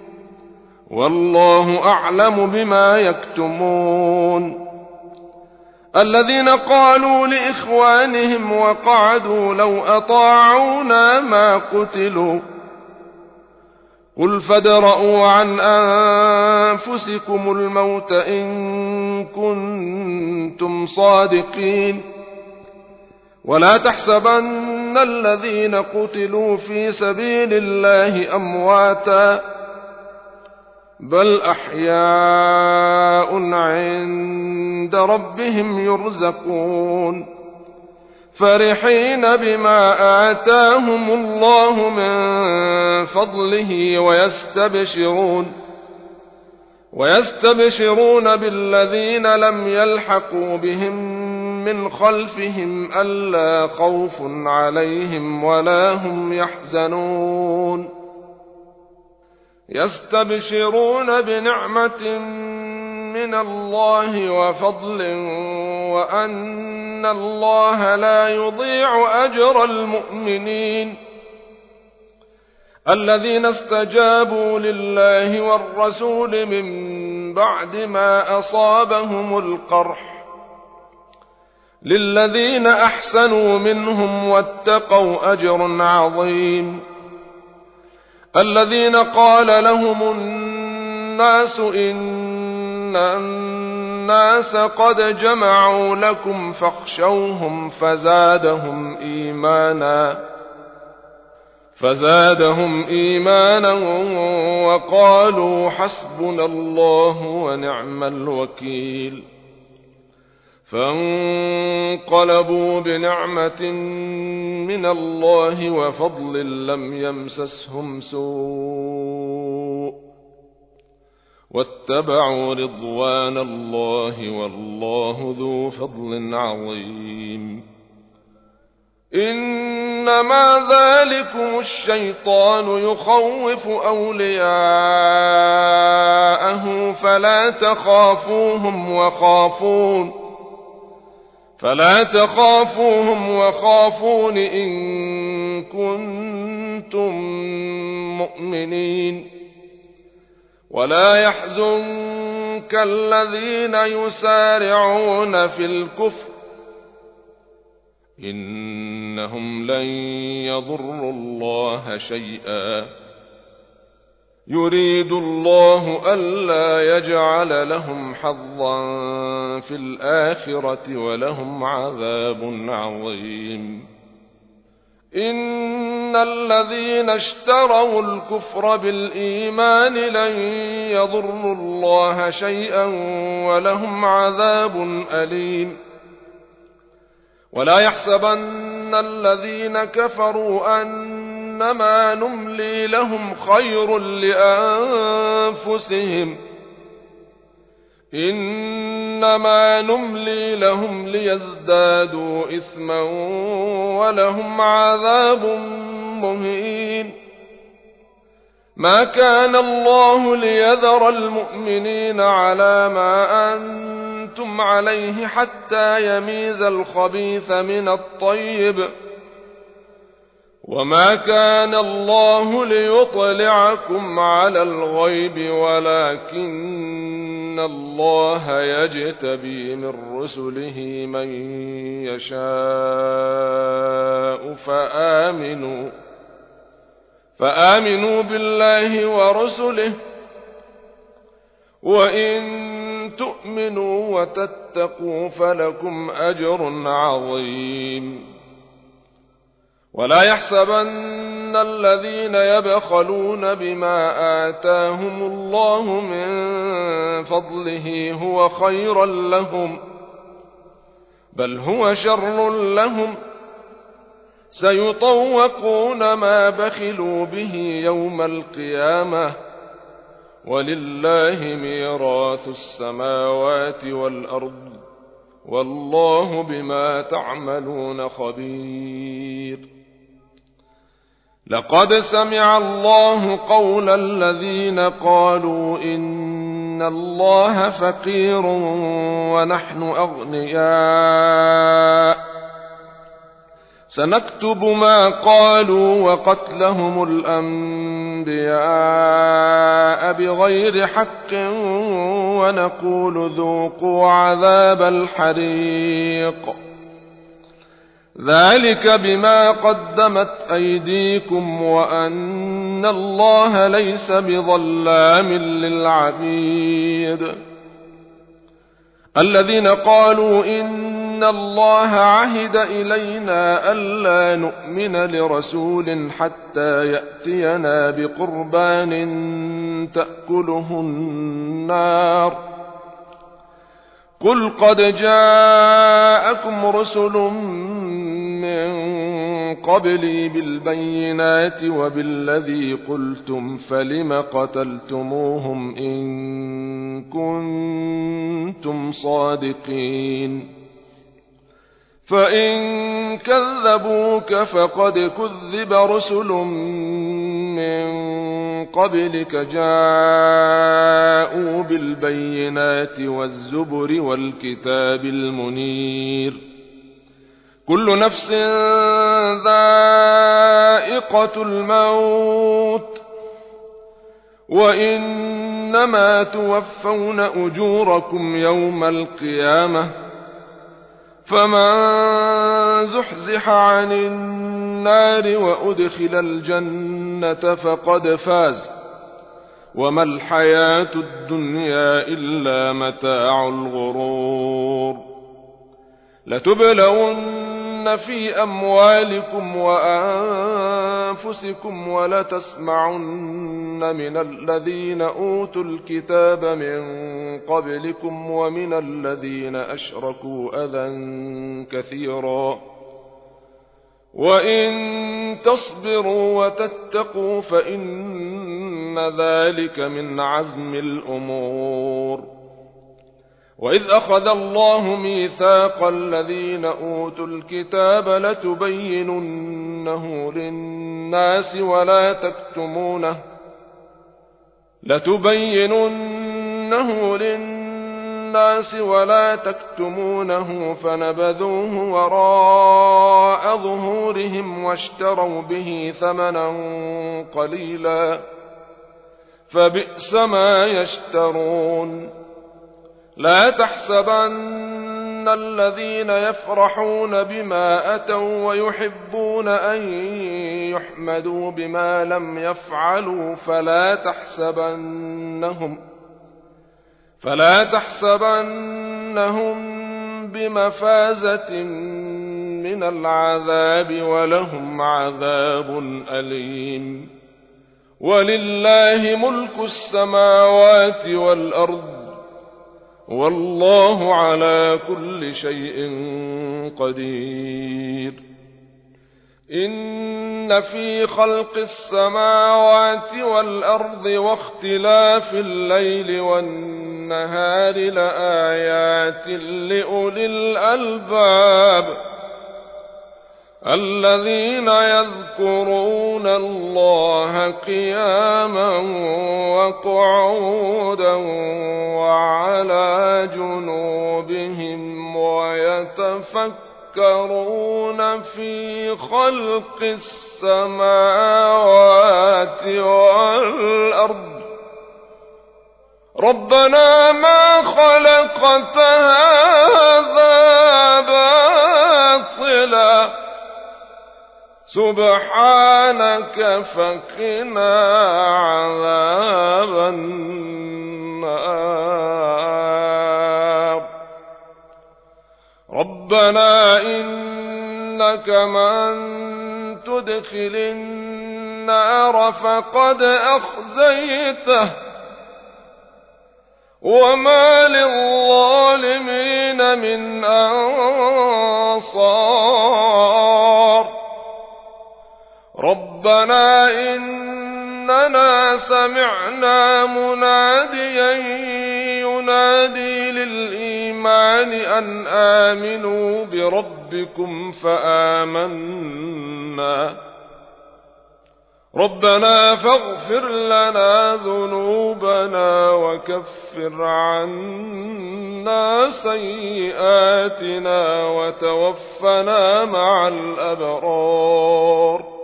والله أعلم بما يكتمون. الذين قالوا لإخوانهم وقعدوا لو أطاعونا ما قتلوا، قل فادرءوا عن أنفسكم الموت إن كنتم صادقين، ولا تحسبن الذين قتلوا في سبيل الله أمواتا، بل أحياء عند ربهم يرزقون، فرحين بما آتاهم الله من فضله ويستبشرون بالذين لم يلحقوا بهم من خلفهم ألا خوف عليهم ولا هم يحزنون، يستبشرون بنعمة من الله وفضل وأن الله لا يضيع أجر المؤمنين. الذين استجابوا لله والرسول من بعد ما أصابهم القرح، للذين أحسنوا منهم واتقوا أجر عظيم. الذين قال لهم الناس إن الناس قد جمعوا لكم فزادهم إيمانا وقالوا حسبنا الله ونعم الوكيل. فانقلبوا بنعمة من الله وفضل لم يمسسهم سوء واتبعوا رضوان الله والله ذو فضل عظيم. إنما ذلكم الشيطان يخوف أولياءه فلا تخافوهم وخافون إن كنتم مؤمنين. ولا يحزنك الذين يسارعون في الكفر إنهم لن يضروا الله شيئا يريد الله ألا يجعل لهم حظا في الآخرة ولهم عذاب عظيم. إن الذين اشتروا الكفر بالإيمان لن يضروا الله شيئا ولهم عذاب أليم. ولا يحسبن الذين كفروا أنما نملي لهم خير لأنفسهم إنما نملي لهم ليزدادوا إثما ولهم عذاب مهين. ما كان الله ليذر المؤمنين على ما أنتم عليه حتى يميز الخبيث من الطيب وما كان الله ليطلعكم على الغيب ولكن الله يجتبي من رسله من يشاء فآمنوا بالله ورسله وإن تؤمنوا وتتقوا فلكم أجر عظيم. ولا يحسبن الذين يبخلون بما آتاهم الله من فضله هو خيرا لهم بل هو شر لهم سيطوقون ما بخلوا به يوم القيامة ولله ميراث السماوات والأرض والله بما تعملون خبير. لقد سمع الله قول الذين قالوا إن الله فقير ونحن أغنياء سنكتب ما قالوا وقتلهم الأنبياء بغير حق ونقول ذوقوا عذاب الحريق ذلك بما قدمت أيديكم وأن الله ليس بظلام للعبيد. الذين قالوا إن الله عهد إلينا ألا نؤمن لرسول حتى يأتينا بقربان تأكله النار قل قد جاءكم رسل من قبلي بالبينات وبالذي قلتم فلم قتلتموهم إن كنتم صادقين فإن كذبوك فقد كذب رسل من قبلك جاءوا بالبينات والزبر والكتاب المنير كل نفس ذائقة الموت وإنما توفون أجوركم يوم القيامة فمن زحزح عن النار وأدخل الجنة فقد فاز وما الحياة الدنيا إلا متاع الغرور لتبلون في أموالكم وأنفسكم أنفسكم ولتسمعن من الذين أوتوا الكتاب من قبلكم ومن الذين أشركوا أذى كثيرا وإن تصبروا وتتقوا فإن ذلك من عزم الأمور. وإذ أخذ الله ميثاق الذين أوتوا الكتاب لتبيننه للناس ولا تكتمونه فنبذوه وراء ظهورهم واشتروا به ثمنا قليلا فبئس ما يشترون. لا تحسبن الذين يفرحون بما أتوا ويحبون أن يحمدوا بما لم يفعلوا فلا تحسبنهم بمفازة من العذاب ولهم عذاب أليم. ولله ملك السماوات والأرض والله على كل شيء قدير. إن في خلق السماوات والأرض واختلاف الليل والنهار لآيات لأولي الألباب الذين يذكرون الله قياما وقعودا وعلى جنوبهم ويتفكرون في خلق السماوات والأرض ربنا ما خلقت هذا باطلا سبحانك فقنا عذاب النار. ربنا إنك من تدخل النار فقد أخزيته وما للظالمين من أنصار. ربنا إننا سمعنا مناديا ينادي للإيمان أن آمنوا بربكم فآمنا ربنا فاغفر لنا ذنوبنا وكفر عنا سيئاتنا وتوفنا مع الأبرار.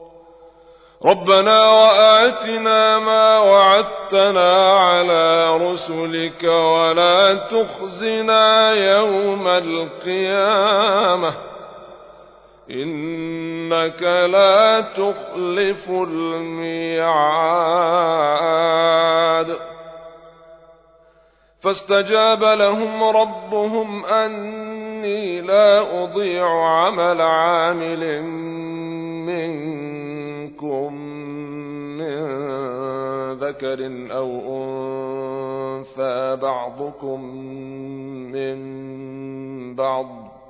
ربنا وآتنا ما وعدتنا على رسلك ولا تخزنا يوم القيامة إنك لا تخلف الميعاد. فاستجاب لهم ربهم أني لا أضيع عمل عامل منكم من ذكر أو أنثى بعضكم من بعض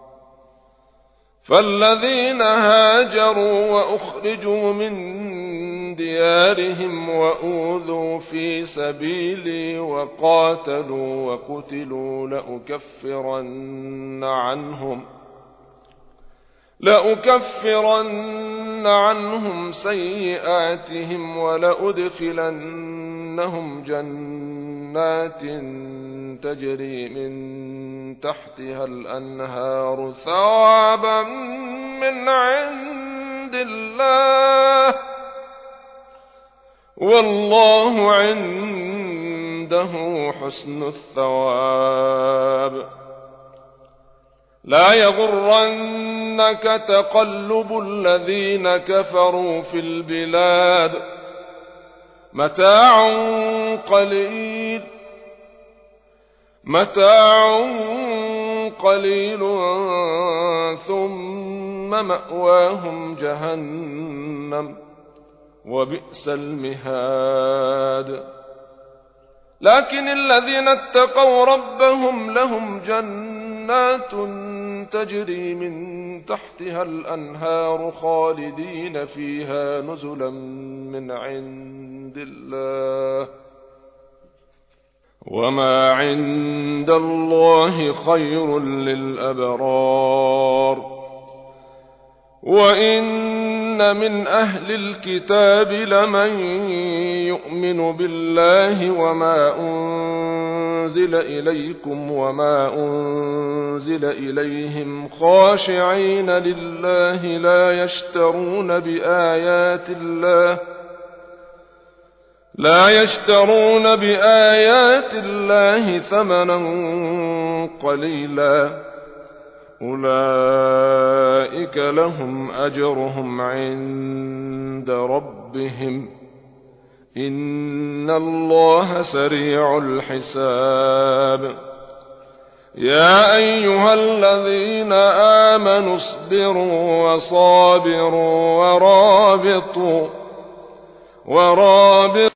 فالذين هاجروا وأخرجوا من ديارهم وأوذوا في سبيلي وقاتلوا وقتلوا لأكفرن عنهم سيئاتهم ولأدخلنهم جنات تجري من تحتها الأنهار ثوابا من عند الله والله عنده حسن الثواب. لا يغرنك تقلب الذين كفروا في البلاد متاع قليل ثم مأواهم جهنم وبئس المهاد. لكن الذين اتقوا ربهم لهم جنات تجري من تحتها الأنهار خالدين فيها نزلا من عند الله، وما عند الله خير للأبرار. وإن من أهل الكتاب لمن يؤمن بالله وما أنزل إليكم وما أنزل إليهم خاشعين لله لا يشترون بآيات الله ثمنا قليلا، أولئك لهم أجرهم عند ربهم إن الله سريع الحساب. يا أيها الذين آمنوا اصبروا وصابروا ورابطوا